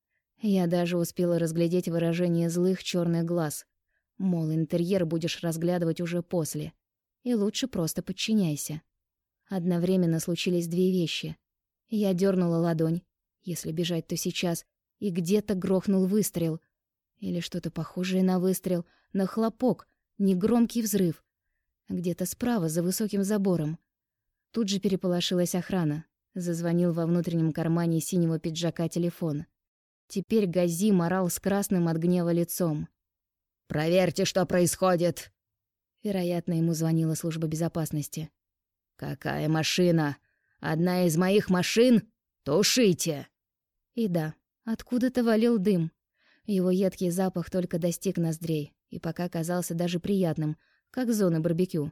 A: Я даже успела разглядеть выражение злых черных глаз. Мол, интерьер будешь разглядывать уже после. И лучше просто подчиняйся. Одновременно случились две вещи. Я дернула ладонь, если бежать, то сейчас, и где-то грохнул выстрел. Или что-то похожее на выстрел, на хлопок, негромкий взрыв. Где-то справа, за высоким забором. Тут же переполошилась охрана. Зазвонил во внутреннем кармане синего пиджака телефон. Теперь Газим орал с красным от гнева лицом.
B: «Проверьте, что происходит!»
A: Вероятно, ему звонила служба безопасности.
B: «Какая машина? Одна из моих машин? Тушите!»
A: И да, откуда-то валил дым. Его едкий запах только достиг ноздрей и пока казался даже приятным, как зона барбекю.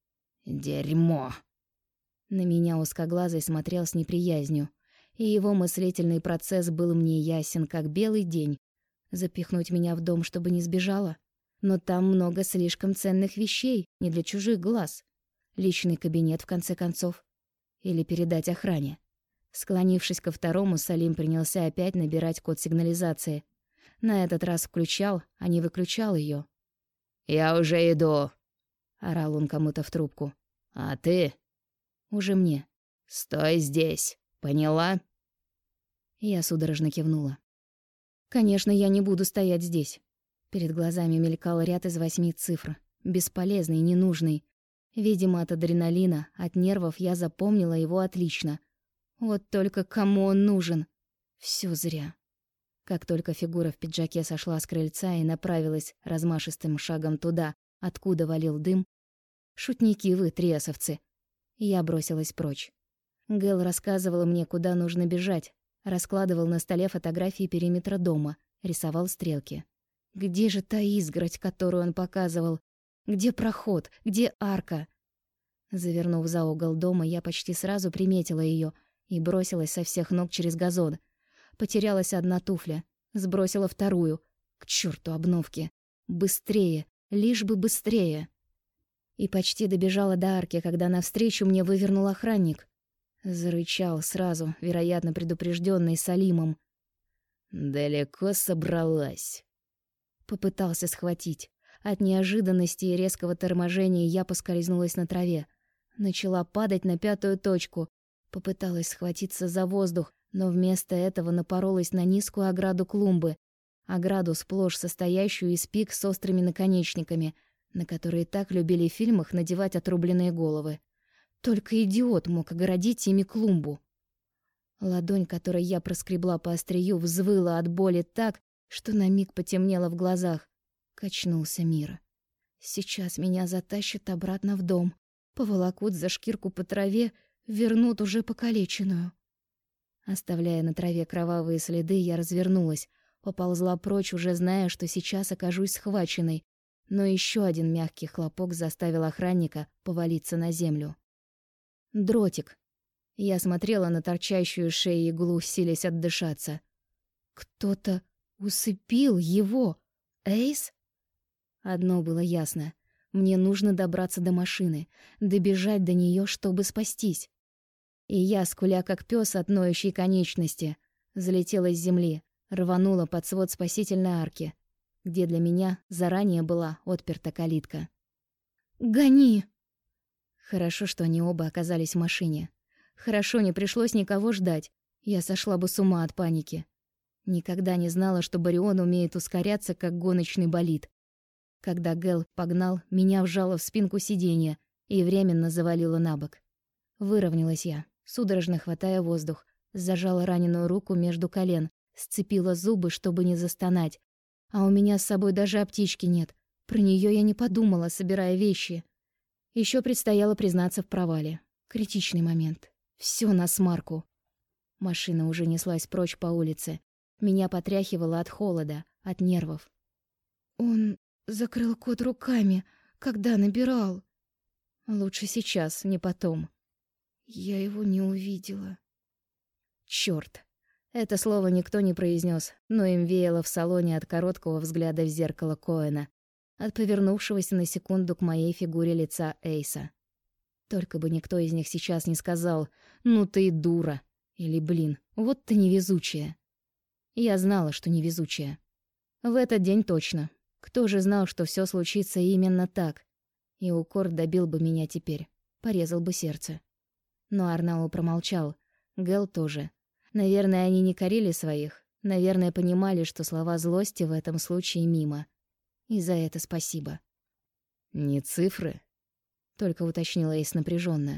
B: «Дерьмо!»
A: На меня узкоглазый смотрел с неприязнью, и его мыслительный процесс был мне ясен, как белый день. Запихнуть меня в дом, чтобы не сбежала? Но там много слишком ценных вещей, не для чужих глаз. Личный кабинет, в конце концов. Или передать охране. Склонившись ко второму, Салим принялся опять набирать код сигнализации. На этот раз включал, а не выключал ее.
B: «Я уже иду», —
A: орал он кому-то в трубку.
B: «А ты?»
A: «Уже мне».
B: «Стой здесь, поняла?»
A: Я судорожно кивнула. «Конечно, я не буду стоять здесь». Перед глазами мелькал ряд из 8 цифр. Бесполезный, ненужный. Видимо, от адреналина, от нервов я запомнила его отлично. Вот только кому он нужен? Всё зря. Как только фигура в пиджаке сошла с крыльца и направилась размашистым шагом туда, откуда валил дым, «Шутники вы, триасовцы!» Я бросилась прочь. Гэл рассказывал мне, куда нужно бежать, раскладывал на столе фотографии периметра дома, рисовал стрелки. Где же та изгородь, которую он показывал? Где проход? Где арка? Завернув за угол дома, я почти сразу приметила её и бросилась со всех ног через газон. Потерялась одна туфля, сбросила вторую. К чёрту обновки. Быстрее, лишь бы быстрее. И почти добежала до арки, когда навстречу мне вывернул охранник. Зарычал сразу, вероятно, предупреждённый Салимом.
B: «Далеко собралась?»
A: Попытался схватить. От неожиданности и резкого торможения я поскользнулась на траве. Начала падать на 5-ю точку. Попыталась схватиться за воздух, но вместо этого напоролась на низкую ограду клумбы. Ограду, сплошь состоящую из пик с острыми наконечниками, на которые так любили в фильмах надевать отрубленные головы. Только идиот мог огородить ими клумбу. Ладонь, которой я проскребла по острию, взвыла от боли так, что на миг потемнело в глазах. Качнулся мир. Сейчас меня затащат обратно в дом, поволокут за шкирку по траве, вернут уже покалеченную. Оставляя на траве кровавые следы, я развернулась, поползла прочь, уже зная, что сейчас окажусь схваченной, но еще один мягкий хлопок заставил охранника повалиться на землю. Дротик. Я смотрела на торчащую шею иглу, силясь отдышаться. Кто-то усыпил его. Эйс? Одно было ясно. Мне нужно добраться до машины, добежать до нее, чтобы спастись. И я, скуля как пес от ноющей конечности, залетела с земли, рванула под свод спасительной арки, где для меня заранее была отперта калитка. «Гони!» Хорошо, что они оба оказались в машине. Хорошо, не пришлось никого ждать. Я сошла бы с ума от паники. Никогда не знала, что Барион умеет ускоряться, как гоночный болид. Когда Гэл погнал, меня вжало в спинку сиденья и временно завалило на бок. Выровнялась я, судорожно хватая воздух, зажала раненую руку между колен, сцепила зубы, чтобы не застонать. А у меня с собой даже аптечки нет. Про неё я не подумала, собирая вещи. Ещё предстояло признаться в провале. Критичный момент. Всё насмарку. Машина уже неслась прочь по улице. Меня потряхивало от холода, от нервов. Он закрыл код руками, когда набирал. Лучше сейчас, не потом. Я его не увидела. Чёрт. Это слово никто не произнёс, но им веяло в салоне от короткого взгляда в зеркало Коэна, от повернувшегося на секунду к моей фигуре лица Эйса. Только бы никто из них сейчас не сказал: «Ну ты и дура!» или «Блин, вот ты невезучая!» Я знала, что невезучая. В этот день точно. Кто же знал, что всё случится именно так? И укор добил бы меня теперь, порезал бы сердце. Но Арнау промолчал, Гэл тоже. Наверное, они не корили своих, наверное, понимали, что слова злости в этом случае мимо. И за это спасибо.
B: «Не цифры?» — только уточнила Эйс напряжённо.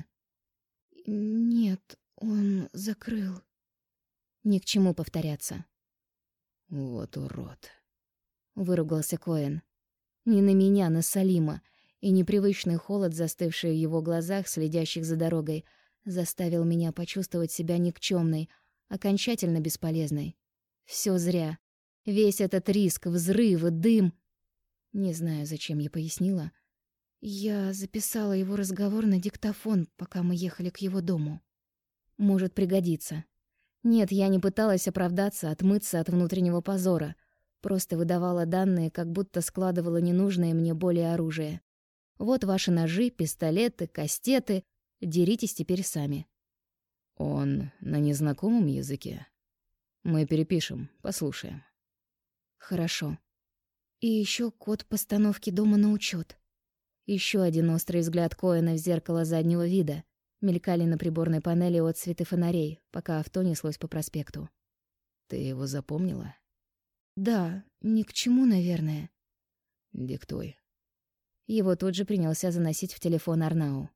B: «Нет, он закрыл».
A: Ни к чему повторяться.
B: «Вот урод»,
A: — выругался Коэн. Не на меня, на Салима, и непривычный холод, застывший в его глазах, следящих за дорогой, заставил меня почувствовать себя никчёмной, окончательно бесполезной. Всё зря. Весь этот риск, взрывы, дым. Не знаю, зачем я пояснила. Я записала его разговор на диктофон, пока мы ехали к его дому. Может пригодиться. Нет, я не пыталась оправдаться, отмыться от внутреннего позора. Просто выдавала данные, как будто складывала ненужное мне более оружие. Вот ваши ножи, пистолеты, кастеты. Деритесь теперь сами.
B: «Он на незнакомом языке? Мы перепишем, послушаем».
A: «Хорошо. И ещё код постановки дома на учёт». Еще один острый взгляд Коэна в зеркало заднего вида. Мелькали на приборной панели отсветы фонарей, пока авто неслось по проспекту.
B: Ты его запомнила?
A: Да, ни к чему, наверное.
B: Диктуй.
A: Его тут же принялся заносить в телефон Арнау.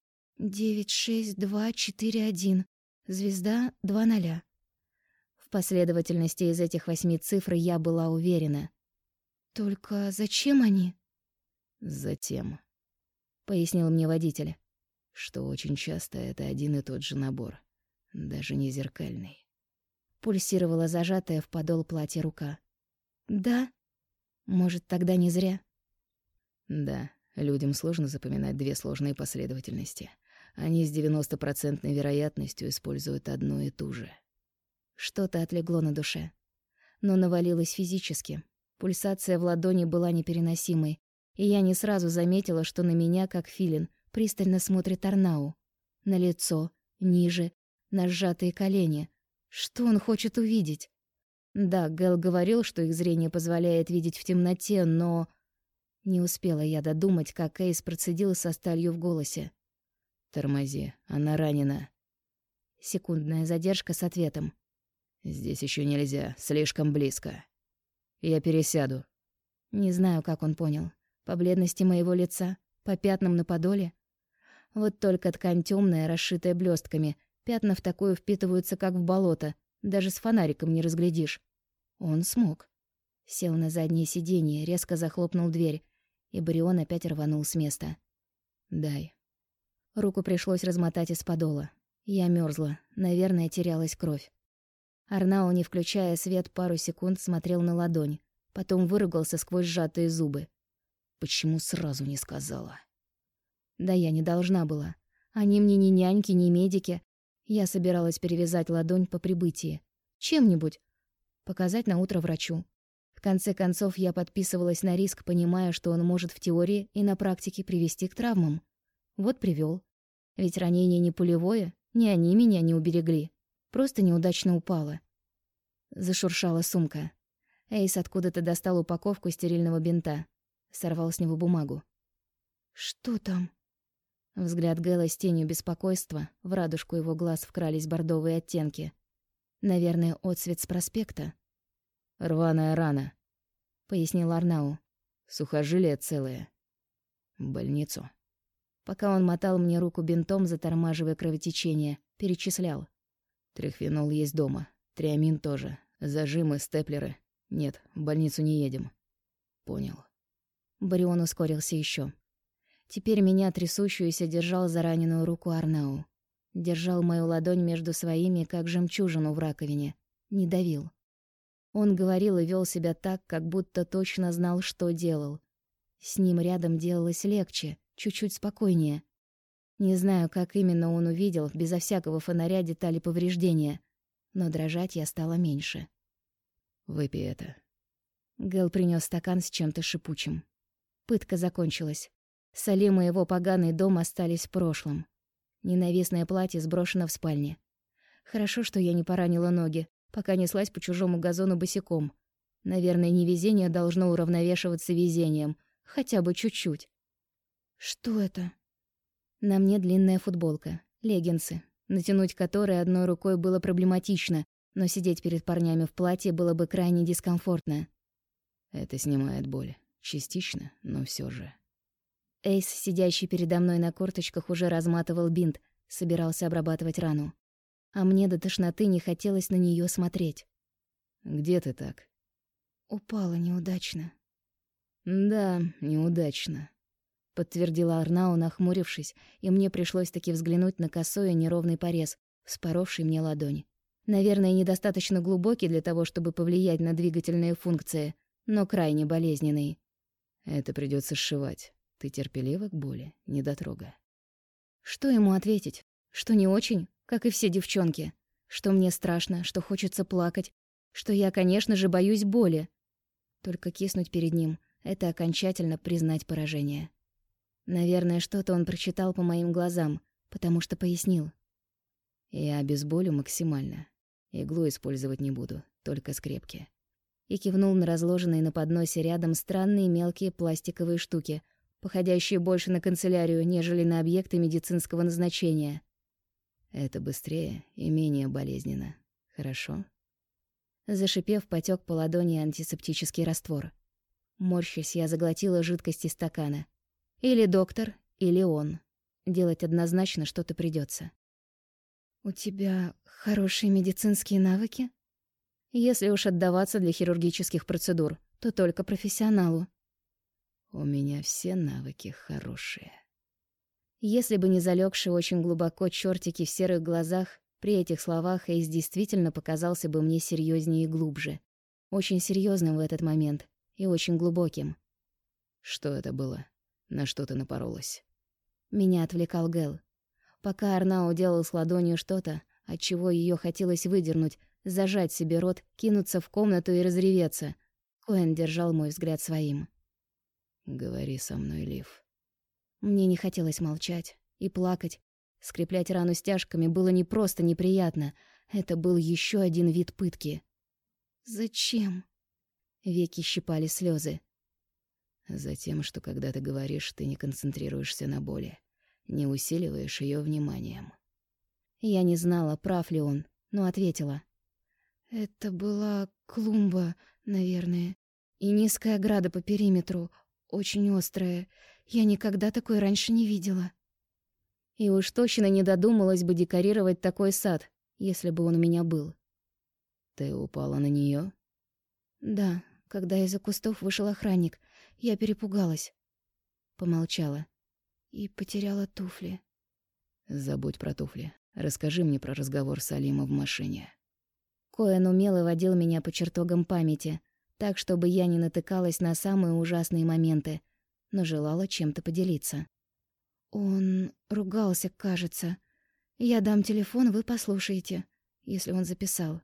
A: 96241. Звезда 20. В последовательности из этих 8 цифр я была уверена. Только зачем они?
B: Затем,
A: пояснил мне водитель,
B: что очень часто это один и тот же набор, даже не зеркальный.
A: Пульсировала зажатая в подол платья рука. Да? Может, тогда не зря?
B: Да, людям сложно запоминать 2 сложные последовательности. Они с 90% вероятностью используют одну и ту же.
A: Что-то отлегло на душе. Но навалилось физически. Пульсация в ладони была непереносимой, и я не сразу заметила, что на меня, как филин, пристально смотрит Арнау. На лицо, ниже, на сжатые колени. Что он хочет увидеть? Да, Гэл говорил, что их зрение позволяет видеть в темноте, но... Не успела я додумать, как Эйс процедил со сталью в голосе.
B: «Тормози, она ранена».
A: Секундная задержка с ответом.
B: «Здесь еще нельзя, слишком близко. Я пересяду».
A: Не знаю, как он понял. По бледности моего лица, по пятнам на подоле. Вот только ткань темная, расшитая блестками. Пятна в такую впитываются, как в болото. Даже с фонариком не разглядишь. Он смог. Сел на заднее сиденье, резко захлопнул дверь, и Барион опять рванул с места.
B: «Дай».
A: Руку пришлось размотать из подола. Я мёрзла, наверное, терялась кровь. Арнау, не включая свет, пару секунд смотрел на ладонь, потом выругался сквозь сжатые зубы.
B: «Почему сразу не сказала?»
A: Да я не должна была. Они мне ни няньки, ни медики. Я собиралась перевязать ладонь по прибытии. Чем-нибудь. Показать на утро врачу. В конце концов, я подписывалась на риск, понимая, что он может в теории и на практике привести к травмам. Вот привёл. Ведь ранение не пулевое, ни они меня не уберегли. Просто неудачно упала. Зашуршала сумка. Эйс откуда-то достал упаковку стерильного бинта. Сорвал с него бумагу. «Что там?» Взгляд Гэла с тенью беспокойства, в радужку его глаз вкрались бордовые оттенки. Наверное, отсвет с проспекта.
B: «Рваная рана»,
A: — пояснил Арнау.
B: «Сухожилие целое. В больницу».
A: Пока он мотал мне руку бинтом, затормаживая кровотечение, перечислял.
B: «Трихфенол есть дома. Триамин тоже. Зажимы, степлеры. Нет, в больницу не едем». «Понял».
A: Барион ускорился еще. Теперь меня, трясущуюся, держал за раненую руку Арнау. Держал мою ладонь между своими, как жемчужину в раковине. Не давил. Он говорил и вел себя так, как будто точно знал, что делал. С ним рядом делалось легче, чуть-чуть спокойнее. Не знаю, как именно он увидел, безо всякого фонаря, детали повреждения, но дрожать я стала меньше.
B: «Выпей это».
A: Гэл принес стакан с чем-то шипучим. Пытка закончилась. Салим и его поганый дом остались в прошлом. Ненавистное платье сброшено в спальне. Хорошо, что я не поранила ноги, пока неслась по чужому газону босиком. Наверное, невезение должно уравновешиваться везением, хотя бы чуть-чуть. Что это? На мне длинная футболка, леггинсы, натянуть которые одной рукой было проблематично, но сидеть перед парнями в платье было бы крайне дискомфортно.
B: Это снимает боль. Частично, но все же.
A: Эйс, сидящий передо мной на корточках, уже разматывал бинт, собирался обрабатывать рану. А мне до тошноты не хотелось на нее смотреть.
B: «Где ты так?»
A: «Упала неудачно».
B: «Да, неудачно»,
A: — подтвердила Арнау, нахмурившись, и мне пришлось таки взглянуть на косой и неровный порез, вспоровший мне ладонь. Наверное, недостаточно глубокий для того, чтобы повлиять на двигательные функции, но крайне болезненный.
B: «Это придется сшивать. Ты терпелива к боли, недотрога».
A: Что ему ответить? Что не очень, как и все девчонки. Что мне страшно, что хочется плакать, что я, конечно же, боюсь боли. Только киснуть перед ним — это окончательно признать поражение. Наверное, что-то он прочитал по моим глазам, потому что пояснил.
B: «Я обезболю максимально. Иглу использовать не буду, только скрепки».
A: И кивнул на разложенные на подносе рядом странные мелкие пластиковые штуки, походящие больше на канцелярию, нежели на объекты медицинского назначения.
B: Это быстрее и менее болезненно. Хорошо?
A: Зашипев, потек по ладони антисептический раствор. Морщась, я заглотила жидкость из стакана. Или доктор, или он. Делать однозначно что-то придется. «У тебя хорошие медицинские навыки?» «Если уж отдаваться для хирургических процедур, то только профессионалу».
B: «У меня все навыки хорошие».
A: Если бы не залегшие очень глубоко чертики в серых глазах, при этих словах Эйс действительно показался бы мне серьезнее и глубже. Очень серьезным в этот момент и очень глубоким.
B: «Что это было? На что ты напоролась?»
A: Меня отвлекал Гэл. Пока Арнао делал с ладонью что-то, от чего ее хотелось выдернуть, зажать себе рот, кинуться в комнату и разреветься, Коэн держал мой взгляд своим.
B: «Говори со мной, Лив».
A: Мне не хотелось молчать и плакать. Скреплять рану стяжками было не просто неприятно, это был еще один вид пытки. «Зачем?» Веки щипали слезы.
B: «Затем, что когда ты говоришь, ты не концентрируешься на боли, не усиливаешь ее вниманием».
A: Я не знала, прав ли он, но ответила. «Это была клумба, наверное, и низкая ограда по периметру, очень острая. Я никогда такой раньше не видела». И уж точно не додумалась бы декорировать такой сад, если бы он у меня был.
B: «Ты упала на нее?
A: «Да, когда из-за кустов вышел охранник, я перепугалась». Помолчала. «И потеряла туфли».
B: «Забудь про туфли. Расскажи мне про разговор с Алимом в машине».
A: Коэн умело водил меня по чертогам памяти, так, чтобы я не натыкалась на самые ужасные моменты, но желала чем-то поделиться. Он ругался, кажется. Я дам телефон, вы послушаете, если он записал.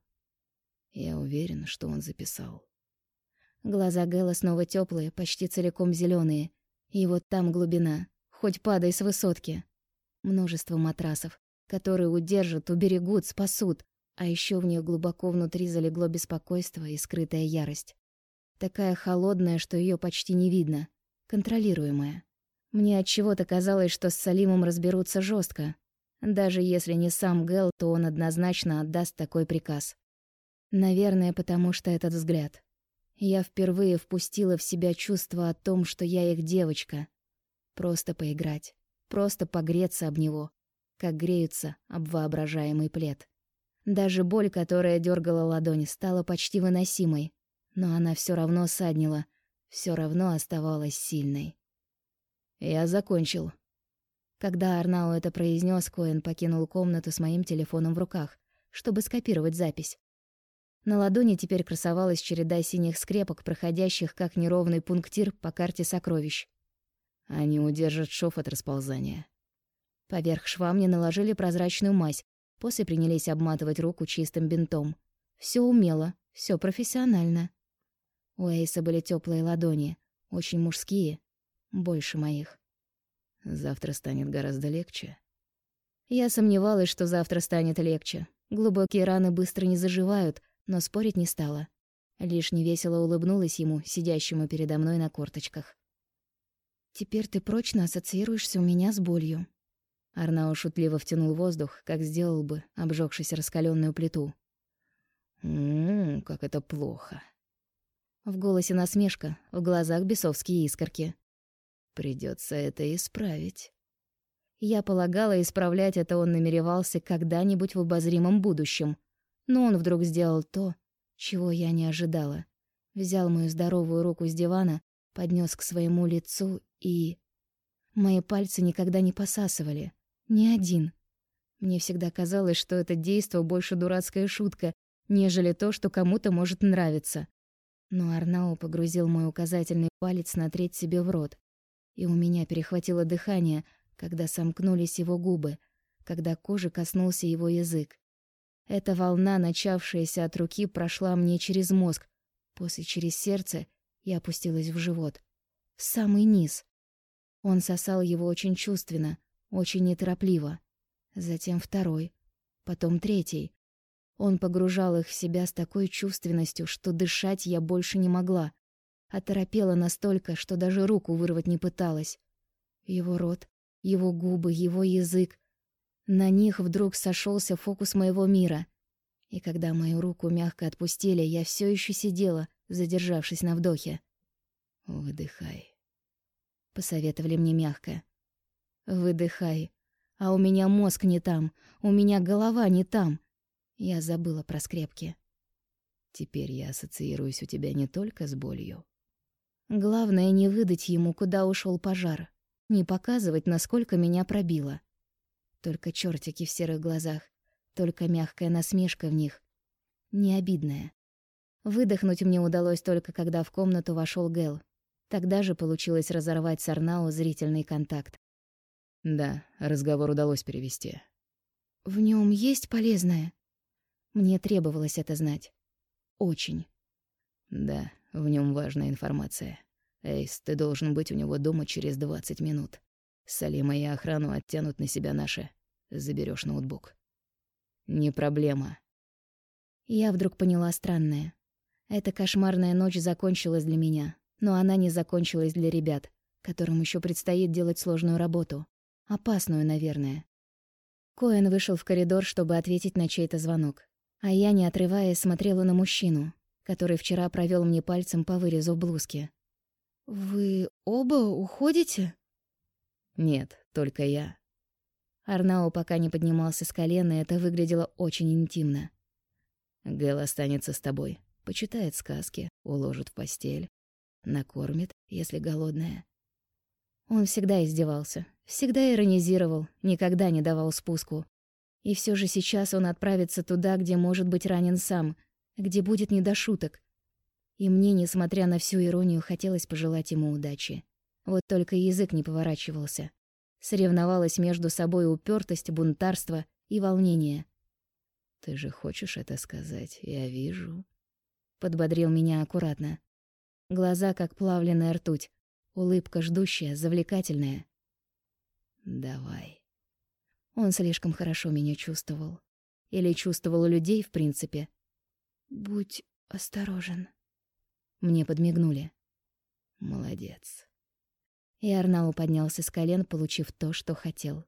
B: Я уверен, что он записал.
A: Глаза Гэла снова теплые, почти целиком зеленые, и вот там глубина, хоть падай с высотки. Множество матрасов, которые удержат, уберегут, спасут, а еще в них глубоко внутри залегло беспокойство и скрытая ярость. Такая холодная, что ее почти не видно, контролируемая. Мне отчего-то казалось, что с Салимом разберутся жестко. Даже если не сам Гэл, то он однозначно отдаст такой приказ. Наверное, потому что этот взгляд. Я впервые впустила в себя чувство о том, что я их девочка. Просто поиграть, просто погреться об него, как греются об воображаемый плед. Даже боль, которая дергала ладонь, стала почти выносимой, но она все равно саднила, все равно оставалась сильной. «Я закончил». Когда Арнао это произнес, Коэн покинул комнату с моим телефоном в руках, чтобы скопировать запись. На ладони теперь красовалась череда синих скрепок, проходящих как неровный пунктир по карте сокровищ.
B: Они удержат шов от расползания.
A: Поверх шва мне наложили прозрачную мазь, после принялись обматывать руку чистым бинтом. Все умело, все профессионально. У Эйса были теплые ладони, очень мужские, больше моих.
B: Завтра станет гораздо легче.
A: Я сомневалась, что завтра станет легче. Глубокие раны быстро не заживают, но спорить не стала. Лишь невесело улыбнулась ему, сидящему передо мной на корточках. «Теперь ты прочно ассоциируешься у меня с болью». Арнао шутливо втянул воздух, как сделал бы, обжёгшись раскалённую плиту.
B: Как это плохо».
A: В голосе насмешка, в глазах бесовские искорки.
B: «Придётся это исправить».
A: Я полагала, исправлять это он намеревался когда-нибудь в обозримом будущем. Но он вдруг сделал то, чего я не ожидала. Взял мою здоровую руку с дивана, поднёс к своему лицу и... Мои пальцы никогда не посасывали. Ни один. Мне всегда казалось, что это действо больше дурацкая шутка, нежели то, что кому-то может нравиться. Но Арнао погрузил мой указательный палец на треть себе в рот. И у меня перехватило дыхание, когда сомкнулись его губы, когда кожи коснулся его язык. Эта волна, начавшаяся от руки, прошла мне через мозг, после через сердце и опустилась в живот. В самый низ. Он сосал его очень чувственно, очень неторопливо. Затем второй, потом третий. Он погружал их в себя с такой чувственностью, что дышать я больше не могла. Оторопела настолько, что даже руку вырвать не пыталась. Его рот, его губы, его язык. На них вдруг сошелся фокус моего мира. И когда мою руку мягко отпустили, я все еще сидела, задержавшись на вдохе.
B: «Выдыхай»,
A: — посоветовали мне мягко. «Выдыхай. А у меня мозг не там, у меня голова не там». Я забыла про скрепки.
B: «Теперь я ассоциируюсь у тебя не только с болью».
A: Главное не выдать ему, куда ушел пожар, не показывать, насколько меня пробило. Только чертики в серых глазах, только мягкая насмешка в них. Не обидная. Выдохнуть мне удалось только когда в комнату вошел Гэл. Тогда же получилось разорвать с Арнау зрительный контакт.
B: «Да, разговор удалось перевести».
A: «В нем есть полезное?» Мне требовалось это знать. Очень.
B: «Да, в нем важная информация. Эйс, ты должен быть у него дома через 20 минут. Салима и охрану оттянут на себя наши. Заберешь ноутбук». «Не проблема».
A: Я вдруг поняла странное. Эта кошмарная ночь закончилась для меня, но она не закончилась для ребят, которым еще предстоит делать сложную работу. Опасную, наверное. Коэн вышел в коридор, чтобы ответить на чей-то звонок. А я, не отрываясь, смотрела на мужчину, который вчера провел мне пальцем по вырезу блузки. «Вы оба уходите?»
B: «Нет, только я».
A: Арнау пока не поднимался с колена, и это выглядело очень интимно.
B: «Гэл останется с тобой. Почитает сказки, уложит в постель. Накормит, если голодная».
A: Он всегда издевался, всегда иронизировал, никогда не давал спуску. И все же сейчас он отправится туда, где может быть ранен сам, где будет не до шуток. И мне, несмотря на всю иронию, хотелось пожелать ему удачи. Вот только язык не поворачивался. Соревновалась между собой упертость, бунтарство и волнение.
B: «Ты же хочешь это сказать, я вижу».
A: Подбодрил меня аккуратно. Глаза, как плавленная ртуть. Улыбка ждущая, завлекательная.
B: «Давай».
A: Он слишком хорошо меня чувствовал. Или чувствовал людей, в принципе. «Будь осторожен». Мне подмигнули.
B: «Молодец».
A: И Арнау поднялся с колен, получив то, что хотел.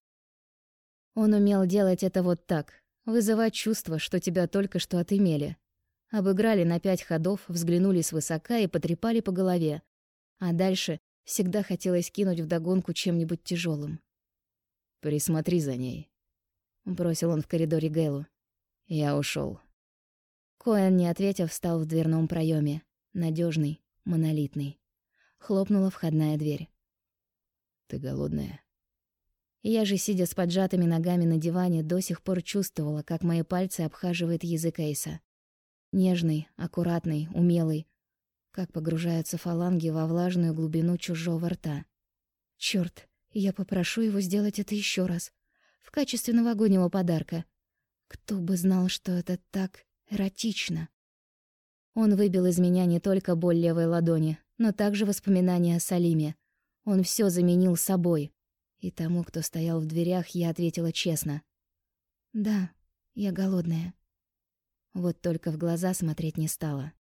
A: Он умел делать это вот так, вызывать чувство, что тебя только что отымели. Обыграли на 5 ходов, взглянули свысока и потрепали по голове. А дальше всегда хотелось кинуть вдогонку чем-нибудь тяжелым.
B: «Присмотри за ней»,
A: — бросил он в коридоре Гэлу.
B: «Я ушел.
A: Коэн, не ответив, встал в дверном проеме, надежный, монолитный. Хлопнула входная дверь.
B: «Ты голодная?»
A: Я же, сидя с поджатыми ногами на диване, до сих пор чувствовала, как мои пальцы обхаживает язык Эйса. Нежный, аккуратный, умелый. Как погружаются фаланги во влажную глубину чужого рта. Чёрт, я попрошу его сделать это еще раз. В качестве новогоднего подарка. Кто бы знал, что это так эротично. Он выбил из меня не только боль левой ладони, но также воспоминания о Салиме. Он все заменил собой. И тому, кто стоял в дверях, я ответила честно. «Да, я голодная». Вот только в глаза смотреть не стала.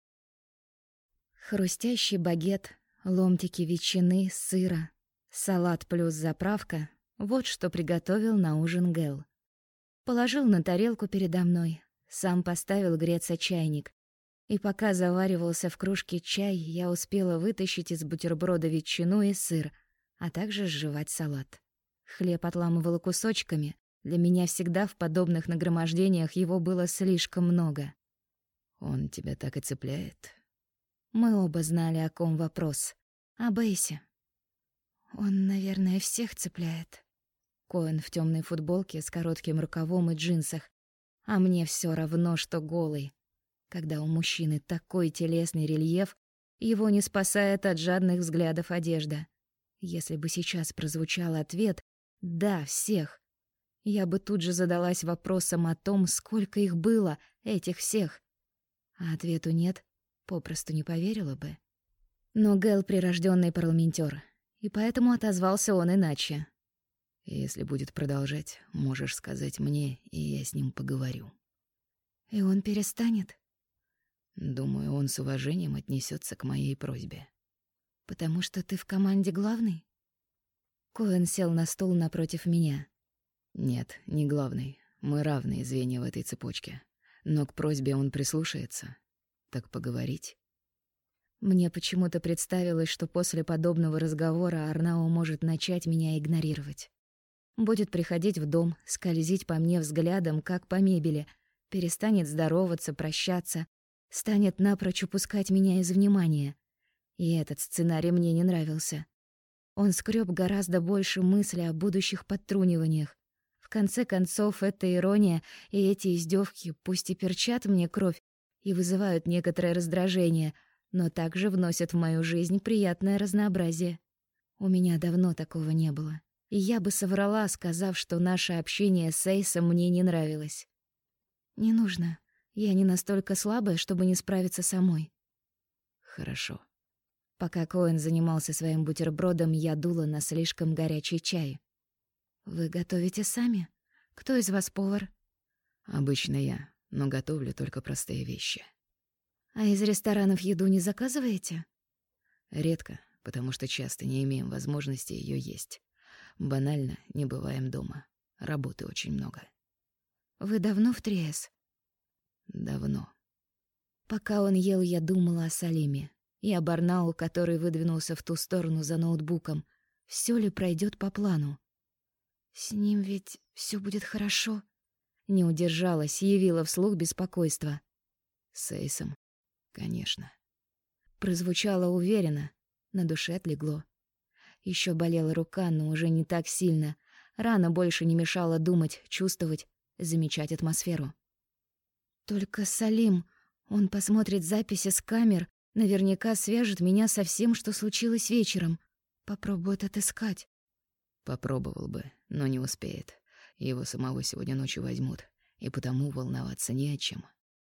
A: Хрустящий багет, ломтики ветчины, сыра, салат плюс заправка — вот что приготовил на ужин Гэл. Положил на тарелку передо мной, сам поставил греться чайник. И пока заваривался в кружке чай, я успела вытащить из бутерброда ветчину и сыр, а также сживать салат. Хлеб отламывала кусочками. Для меня всегда в подобных нагромождениях его было слишком много.
B: «Он тебя так и цепляет?»
A: Мы оба знали, о ком вопрос. О Бейсе. Он, наверное, всех цепляет. Коэн в темной футболке с коротким рукавом и джинсах. А мне все равно, что голый. Когда у мужчины такой телесный рельеф, его не спасает от жадных взглядов одежда. Если бы сейчас прозвучал ответ «да, всех», я бы тут же задалась вопросом о том, сколько их было, этих всех. А ответу «нет» попросту не поверила бы. Но Гэл — прирожденный парламентер, и поэтому отозвался он иначе.
B: «Если будет продолжать, можешь сказать мне, и я с ним поговорю».
A: «И он перестанет?»
B: «Думаю, он с уважением отнесется к моей просьбе».
A: «Потому что ты в команде главный?» Коэн сел на стул напротив меня.
B: Нет, не главный. Мы равные звенья в этой цепочке. Но к просьбе он прислушается. Так поговорить?
A: Мне почему-то представилось, что после подобного разговора Арнао может начать меня игнорировать. Будет приходить в дом, скользить по мне взглядом, как по мебели, перестанет здороваться, прощаться, станет напрочь упускать меня из внимания. И этот сценарий мне не нравился. Он скрёб гораздо больше мысли о будущих подтруниваниях. В конце концов, эта ирония и эти издевки пусть и перчат мне кровь и вызывают некоторое раздражение, но также вносят в мою жизнь приятное разнообразие. У меня давно такого не было. И я бы соврала, сказав, что наше общение с Эйсом мне не нравилось. Не нужно. Я не настолько слабая, чтобы не справиться самой.
B: Хорошо.
A: Пока Коэн занимался своим бутербродом, я дула на слишком горячий чай. Вы готовите сами? Кто из вас повар?
B: Обычно я, но готовлю только простые вещи.
A: А из ресторанов еду не заказываете?
B: Редко, потому что часто не имеем возможности ее есть. Банально не бываем дома. Работы очень много.
A: Вы давно в Триэс?
B: Давно.
A: Пока он ел, я думала о Салиме и об Арнау, который выдвинулся в ту сторону за ноутбуком. Всё ли пройдёт по плану? С ним ведь всё будет хорошо? Не удержалась, явила вслух беспокойство.
B: С Эйсом? Конечно.
A: Прозвучало уверенно, на душе отлегло. Ещё болела рука, но уже не так сильно. Рана больше не мешала думать, чувствовать, замечать атмосферу. Только Салим, он посмотрит записи с камер, наверняка свяжет меня со всем, что случилось вечером. Попробует отыскать.
B: Попробовал бы, но не успеет. Его самого сегодня ночью возьмут, и потому волноваться не о чем.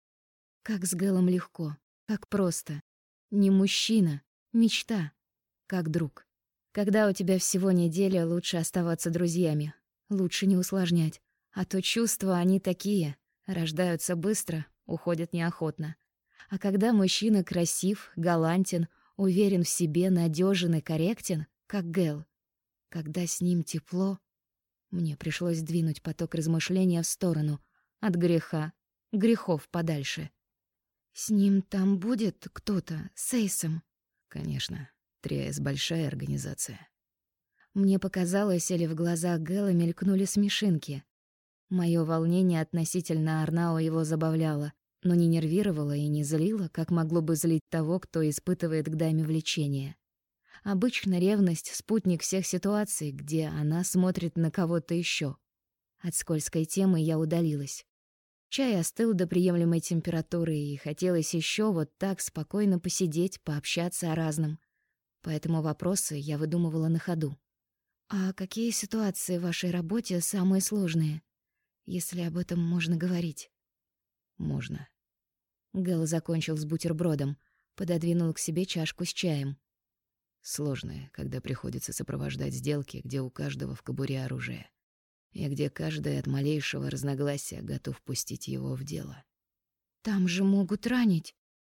A: Как с Гэлом легко, как просто. Не мужчина, мечта, как друг. Когда у тебя всего неделя, лучше оставаться друзьями. Лучше не усложнять. А то чувства, они такие. Рождаются быстро, уходят неохотно. А когда мужчина красив, галантен, уверен в себе, надежен и корректен, как Гэл, когда с ним тепло, мне пришлось двинуть поток размышления в сторону, от греха, грехов подальше. С ним там будет кто-то, с Эйсом?
B: Конечно. Триэс — большая организация.
A: Мне показалось, или в глазах Гэла мелькнули смешинки. Моё волнение относительно Арнао его забавляло, но не нервировало и не злило, как могло бы злить того, кто испытывает к даме влечение. Обычно ревность — спутник всех ситуаций, где она смотрит на кого-то ещё. От скользкой темы я удалилась. Чай остыл до приемлемой температуры, и хотелось ещё вот так спокойно посидеть, пообщаться о разном. Поэтому вопросы я выдумывала на ходу. «А какие ситуации в вашей работе самые сложные, если об этом можно говорить?»
B: Можно.
A: Гэл закончил с бутербродом, пододвинул к себе чашку с чаем.
B: Сложное, когда приходится сопровождать сделки, где у каждого в кобуре оружие, и где каждый от малейшего разногласия готов пустить его в дело.
A: «Там же могут ранить».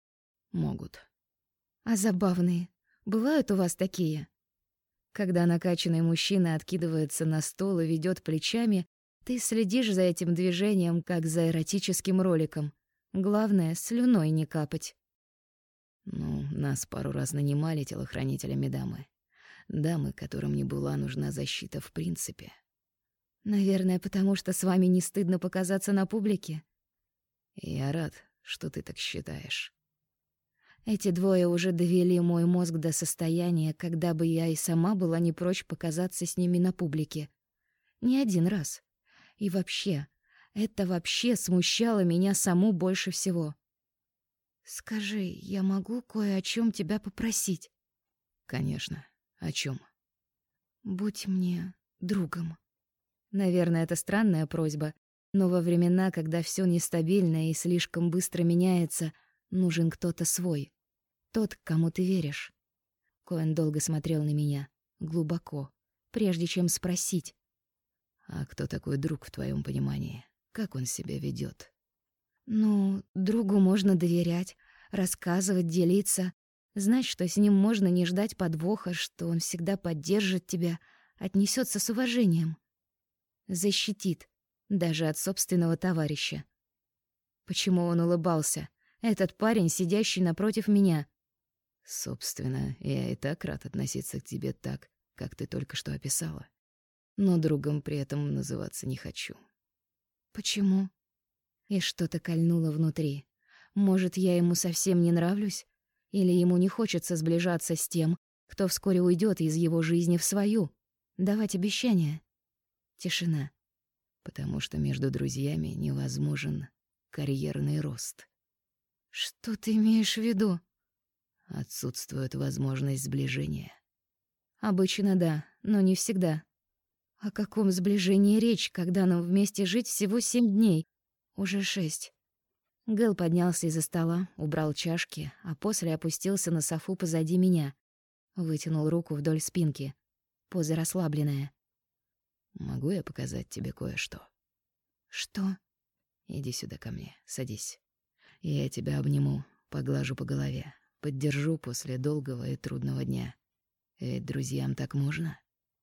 B: Могут.
A: «А забавные? Бывают у вас такие?» Когда накачанный мужчина откидывается на стол и ведёт плечами, ты следишь за этим движением, как за эротическим роликом. Главное, слюной не капать.
B: Ну, нас пару раз нанимали телохранителями дамы. Дамы, которым не была нужна защита в принципе.
A: Наверное, потому что с вами не стыдно показаться на публике.
B: Я рад, что ты так считаешь.
A: Эти двое уже довели мой мозг до состояния, когда бы я и сама была не прочь показаться с ними на публике. Не один раз. И вообще, это вообще смущало меня саму больше всего. «Скажи, я могу кое о чем тебя попросить?»
B: Конечно. О чем?
A: «Будь мне другом». Наверное, это странная просьба, но во времена, когда все нестабильно и слишком быстро меняется, нужен кто-то свой. Тот, кому ты веришь. Коэн долго смотрел на меня, глубоко, прежде чем спросить.
B: А кто такой друг в твоем понимании? Как он себя ведет?
A: Ну, другу можно доверять, рассказывать, делиться, знать, что с ним можно не ждать подвоха, что он всегда поддержит тебя, отнесется с уважением. Защитит, даже от собственного товарища. Почему он улыбался? Этот парень, сидящий напротив меня.
B: Собственно, я и так рад относиться к тебе так, как ты только что описала. Но другом при этом называться не хочу.
A: Почему? И что-то кольнуло внутри. Может, я ему совсем не нравлюсь? Или ему не хочется сближаться с тем, кто вскоре уйдет из его жизни в свою? Давать обещания? Тишина.
B: Потому что между друзьями невозможен карьерный рост.
A: Что ты имеешь в виду?
B: Отсутствует возможность сближения.
A: Обычно да, но не всегда. О каком сближении речь, когда нам вместе жить всего 7 дней? Уже 6. Гэл поднялся из-за стола, убрал чашки, а после опустился на софу позади меня. Вытянул руку вдоль спинки. Поза расслабленная.
B: Могу я показать тебе кое-что?
A: Что?
B: Иди сюда ко мне, садись. Я тебя обниму, поглажу по голове, поддержу после долгого и трудного дня. Ведь друзьям так можно?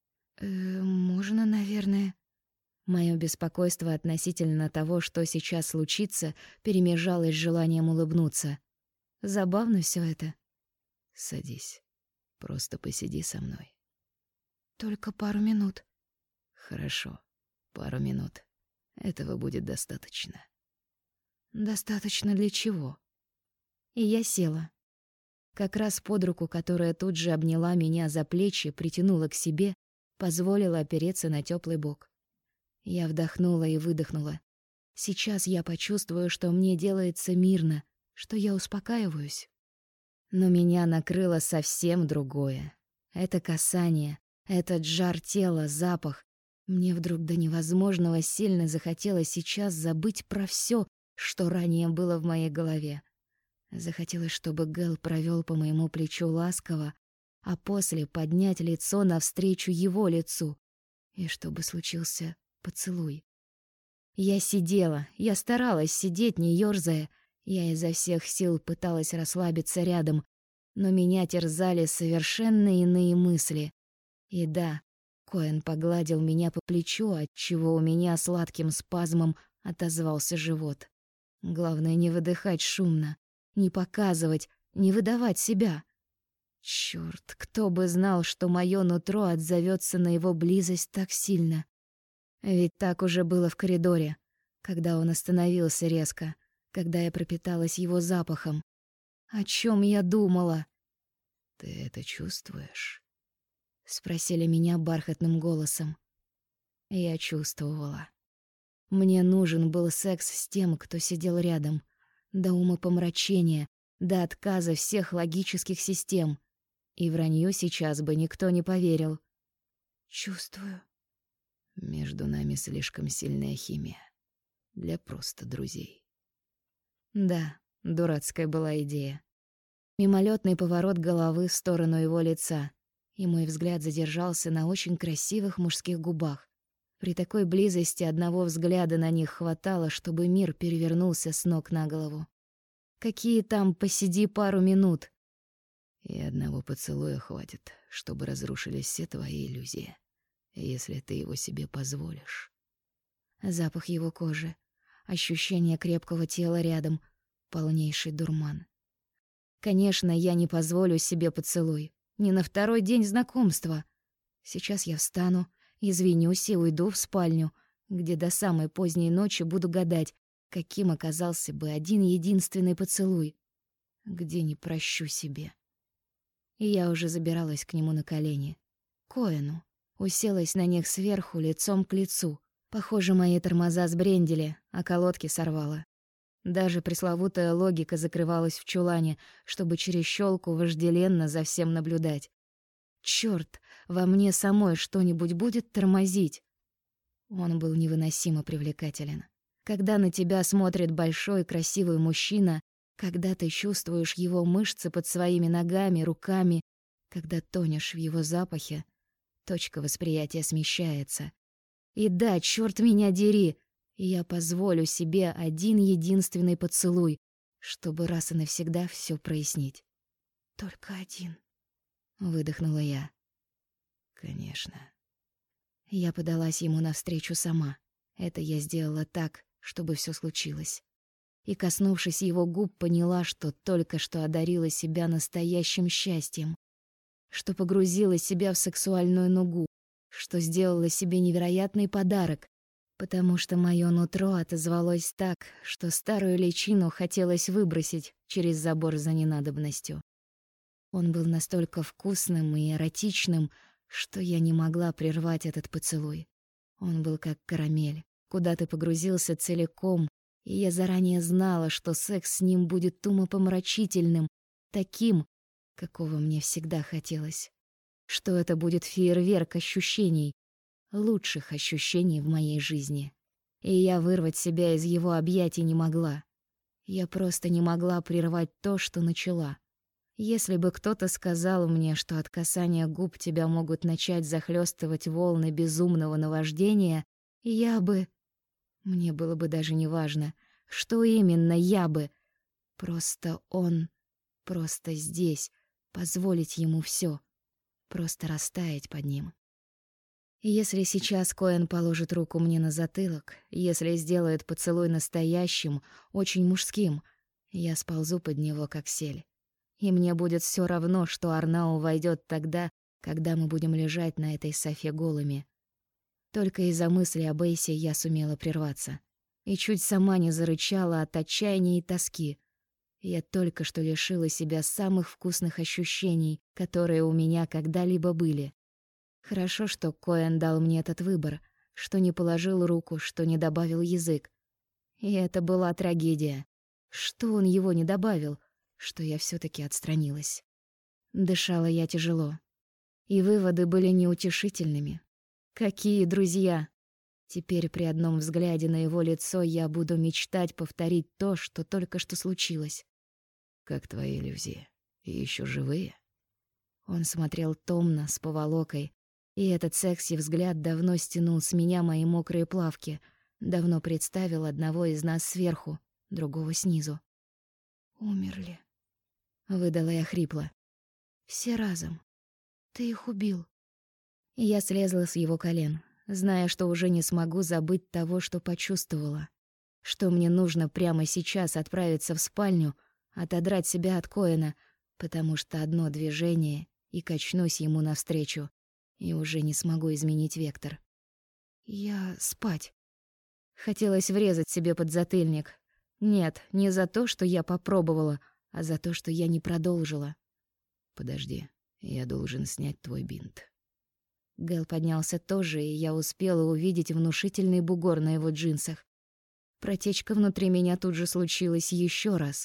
A: Можно, наверное. Моё беспокойство относительно того, что сейчас случится, перемежалось с желанием улыбнуться. Забавно всё это.
B: Садись. Просто посиди со мной.
A: Только пару минут.
B: Хорошо. Пару минут. Этого будет достаточно.
A: Достаточно для чего? И я села. Как раз под руку, которая тут же обняла меня за плечи, притянула к себе, позволила опереться на тёплый бок. Я вдохнула и выдохнула. Сейчас я почувствую, что мне делается мирно, что я успокаиваюсь. Но меня накрыло совсем другое. Это касание, этот жар тела, запах. Мне вдруг до невозможного сильно захотелось сейчас забыть про всё, что ранее было в моей голове. Захотелось, чтобы Гэл провёл по моему плечу ласково, а после поднять лицо навстречу его лицу, и чтобы случился поцелуй. Я сидела, я старалась сидеть, не ёрзая. Я изо всех сил пыталась расслабиться рядом, но меня терзали совершенно иные мысли. И да, Коэн погладил меня по плечу, отчего у меня сладким спазмом отозвался живот. Главное не выдыхать шумно, не показывать, не выдавать себя. Чёрт, кто бы знал, что моё нутро отзовётся на его близость так сильно. Ведь так уже было в коридоре, когда он остановился резко, когда я пропиталась его запахом. О чём я думала?
B: «Ты это чувствуешь?»
A: — спросили меня бархатным голосом. Я чувствовала. Мне нужен был секс с тем, кто сидел рядом. До умопомрачения, до отказа всех логических систем. И вранью сейчас бы никто не поверил. Чувствую.
B: Между нами слишком сильная химия. Для просто друзей.
A: Да, дурацкая была идея. Мимолетный поворот головы в сторону его лица, и мой взгляд задержался на очень красивых мужских губах. При такой близости одного взгляда на них хватало, чтобы мир перевернулся с ног на голову. Какие там «посиди пару минут»?
B: И одного поцелуя хватит, чтобы разрушились все твои иллюзии, если ты его себе позволишь.
A: Запах его кожи, ощущение крепкого тела рядом, полнейший дурман. Конечно, я не позволю себе поцелуй. Не на второй день знакомства. Сейчас я встану, извинюсь и уйду в спальню, где до самой поздней ночи буду гадать, каким оказался бы один единственный поцелуй, где не прощу себе. И я уже забиралась к нему на колени. Коэну. Уселась на них сверху, лицом к лицу. Похоже, мои тормоза сбрендили, а колодки сорвало. Даже пресловутая логика закрывалась в чулане, чтобы через щёлку вожделенно за всем наблюдать. Чёрт, во мне самой что-нибудь будет тормозить. Он был невыносимо привлекателен. Когда на тебя смотрит большой красивый мужчина, когда ты чувствуешь его мышцы под своими ногами, руками, когда тонешь в его запахе, точка восприятия смещается. И да, чёрт меня дери, я позволю себе один единственный поцелуй, чтобы раз и навсегда всё прояснить. Только один, выдохнула я.
B: Конечно.
A: Я подалась ему навстречу сама. Это я сделала так, чтобы все случилось. И, коснувшись его губ, поняла, что только что одарила себя настоящим счастьем, что погрузила себя в сексуальную нугу, что сделала себе невероятный подарок, потому что моё нутро отозвалось так, что старую личину хотелось выбросить через забор за ненадобностью. Он был настолько вкусным и эротичным, что я не могла прервать этот поцелуй. Он был как карамель, куда ты погрузился целиком, и я заранее знала, что секс с ним будет умопомрачительным, таким, какого мне всегда хотелось. Что это будет фейерверк ощущений, лучших ощущений в моей жизни. И я вырвать себя из его объятий не могла. Я просто не могла прервать то, что начала. Если бы кто-то сказал мне, что от касания губ тебя могут начать захлестывать волны безумного наваждения, я бы... Мне было бы даже не важно, что именно я бы. Просто он, просто здесь, позволить ему все, просто растаять под ним. Если сейчас Коэн положит руку мне на затылок, если сделает поцелуй настоящим, очень мужским, я сползу под него, как сель. И мне будет все равно, что Арнау войдет тогда, когда мы будем лежать на этой софе голыми. Только из-за мысли об Эйсе я сумела прерваться. И чуть сама не зарычала от отчаяния и тоски. Я только что лишила себя самых вкусных ощущений, которые у меня когда-либо были. Хорошо, что Коэн дал мне этот выбор, что не положил руку, что не добавил язык. И это была трагедия. Что он его не добавил, что я все-таки отстранилась. Дышала я тяжело. И выводы были неутешительными. Какие друзья! Теперь при одном взгляде на его лицо я буду мечтать повторить то, что только что случилось.
B: Как твои иллюзии? И еще живые?
A: Он смотрел томно, с поволокой, и этот секси взгляд давно стянул с меня мои мокрые плавки, давно представил одного из нас сверху, другого снизу. «Умерли», — выдала я хрипло. «Все разом. Ты их убил». Я слезла с его колен, зная, что уже не смогу забыть того, что почувствовала. Что мне нужно прямо сейчас отправиться в спальню, отодрать себя от Коэна, потому что одно движение, и качнусь ему навстречу, и уже не смогу изменить вектор. Я спать. Хотелось врезать себе подзатыльник. Нет, не за то, что я попробовала, а за то, что я не продолжила.
B: Подожди, я должен снять твой бинт.
A: Гэл поднялся тоже, и я успела увидеть внушительный бугор на его джинсах. Протечка внутри меня тут же случилась еще раз.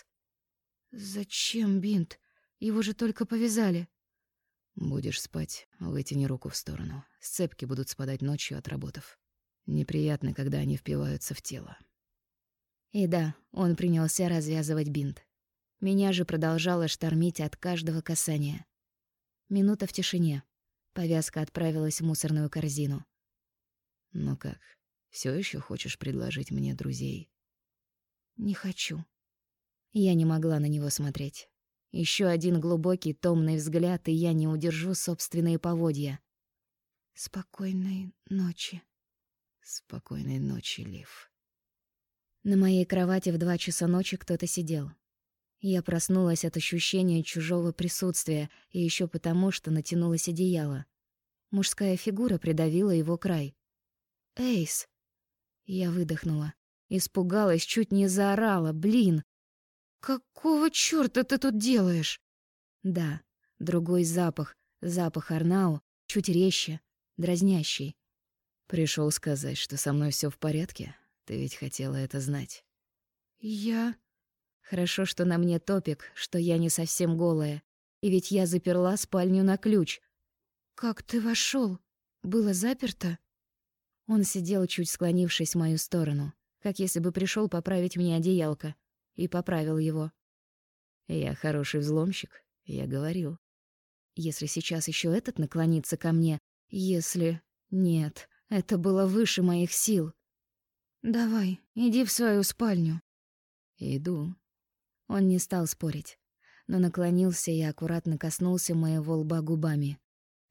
A: «Зачем бинт? Его же только повязали».
B: Будешь спать, вытяни руку в сторону. Сцепки будут спадать ночью, отработав. Неприятно, когда они впиваются в тело.
A: И да, он принялся развязывать бинт. Меня же продолжало штормить от каждого касания. Минута в тишине. Повязка отправилась в мусорную корзину.
B: Ну как, все еще хочешь предложить мне друзей?
A: Не хочу. Я не могла на него смотреть. Еще один глубокий, томный взгляд, и я не удержу собственные поводья. Спокойной ночи.
B: Спокойной ночи, Лив.
A: На моей кровати в 2 часа ночи кто-то сидел. Я проснулась от ощущения чужого присутствия, и еще потому, что натянулось одеяло. Мужская фигура придавила его край. «Эйс!» Я выдохнула. Испугалась, чуть не заорала. «Блин! Какого чёрта ты тут делаешь?» Да, другой запах. Запах Арнау, чуть резче, дразнящий.
B: Пришел сказать, что со мной все в порядке? Ты ведь хотела это знать.
A: Я... Хорошо, что на мне топик, что я не совсем голая. И ведь я заперла спальню на ключ. «Как ты вошел? Было заперто?» Он сидел, чуть склонившись в мою сторону, как если бы пришел поправить мне одеялко, и поправил его.
B: Я хороший взломщик, я говорил.
A: Если сейчас еще этот наклонится ко мне, если... Нет, это было выше моих сил. «Давай, иди в свою спальню».
B: Иду.
A: Он не стал спорить, но наклонился и аккуратно коснулся моего лба губами.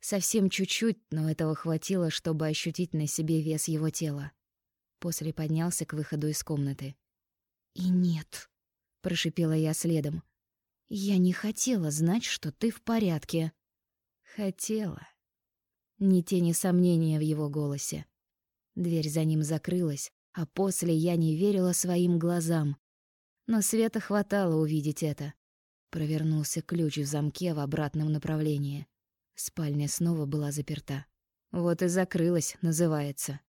A: Совсем чуть-чуть, но этого хватило, чтобы ощутить на себе вес его тела. После поднялся к выходу из комнаты. «И нет», — прошипела я следом. «Я не хотела знать, что ты в порядке». «Хотела». Ни тени сомнения в его голосе. Дверь за ним закрылась, а после я не верила своим глазам. Но света хватало увидеть это. Провернулся ключ в замке в обратном направлении. Спальня снова была заперта. Вот и закрылась, называется.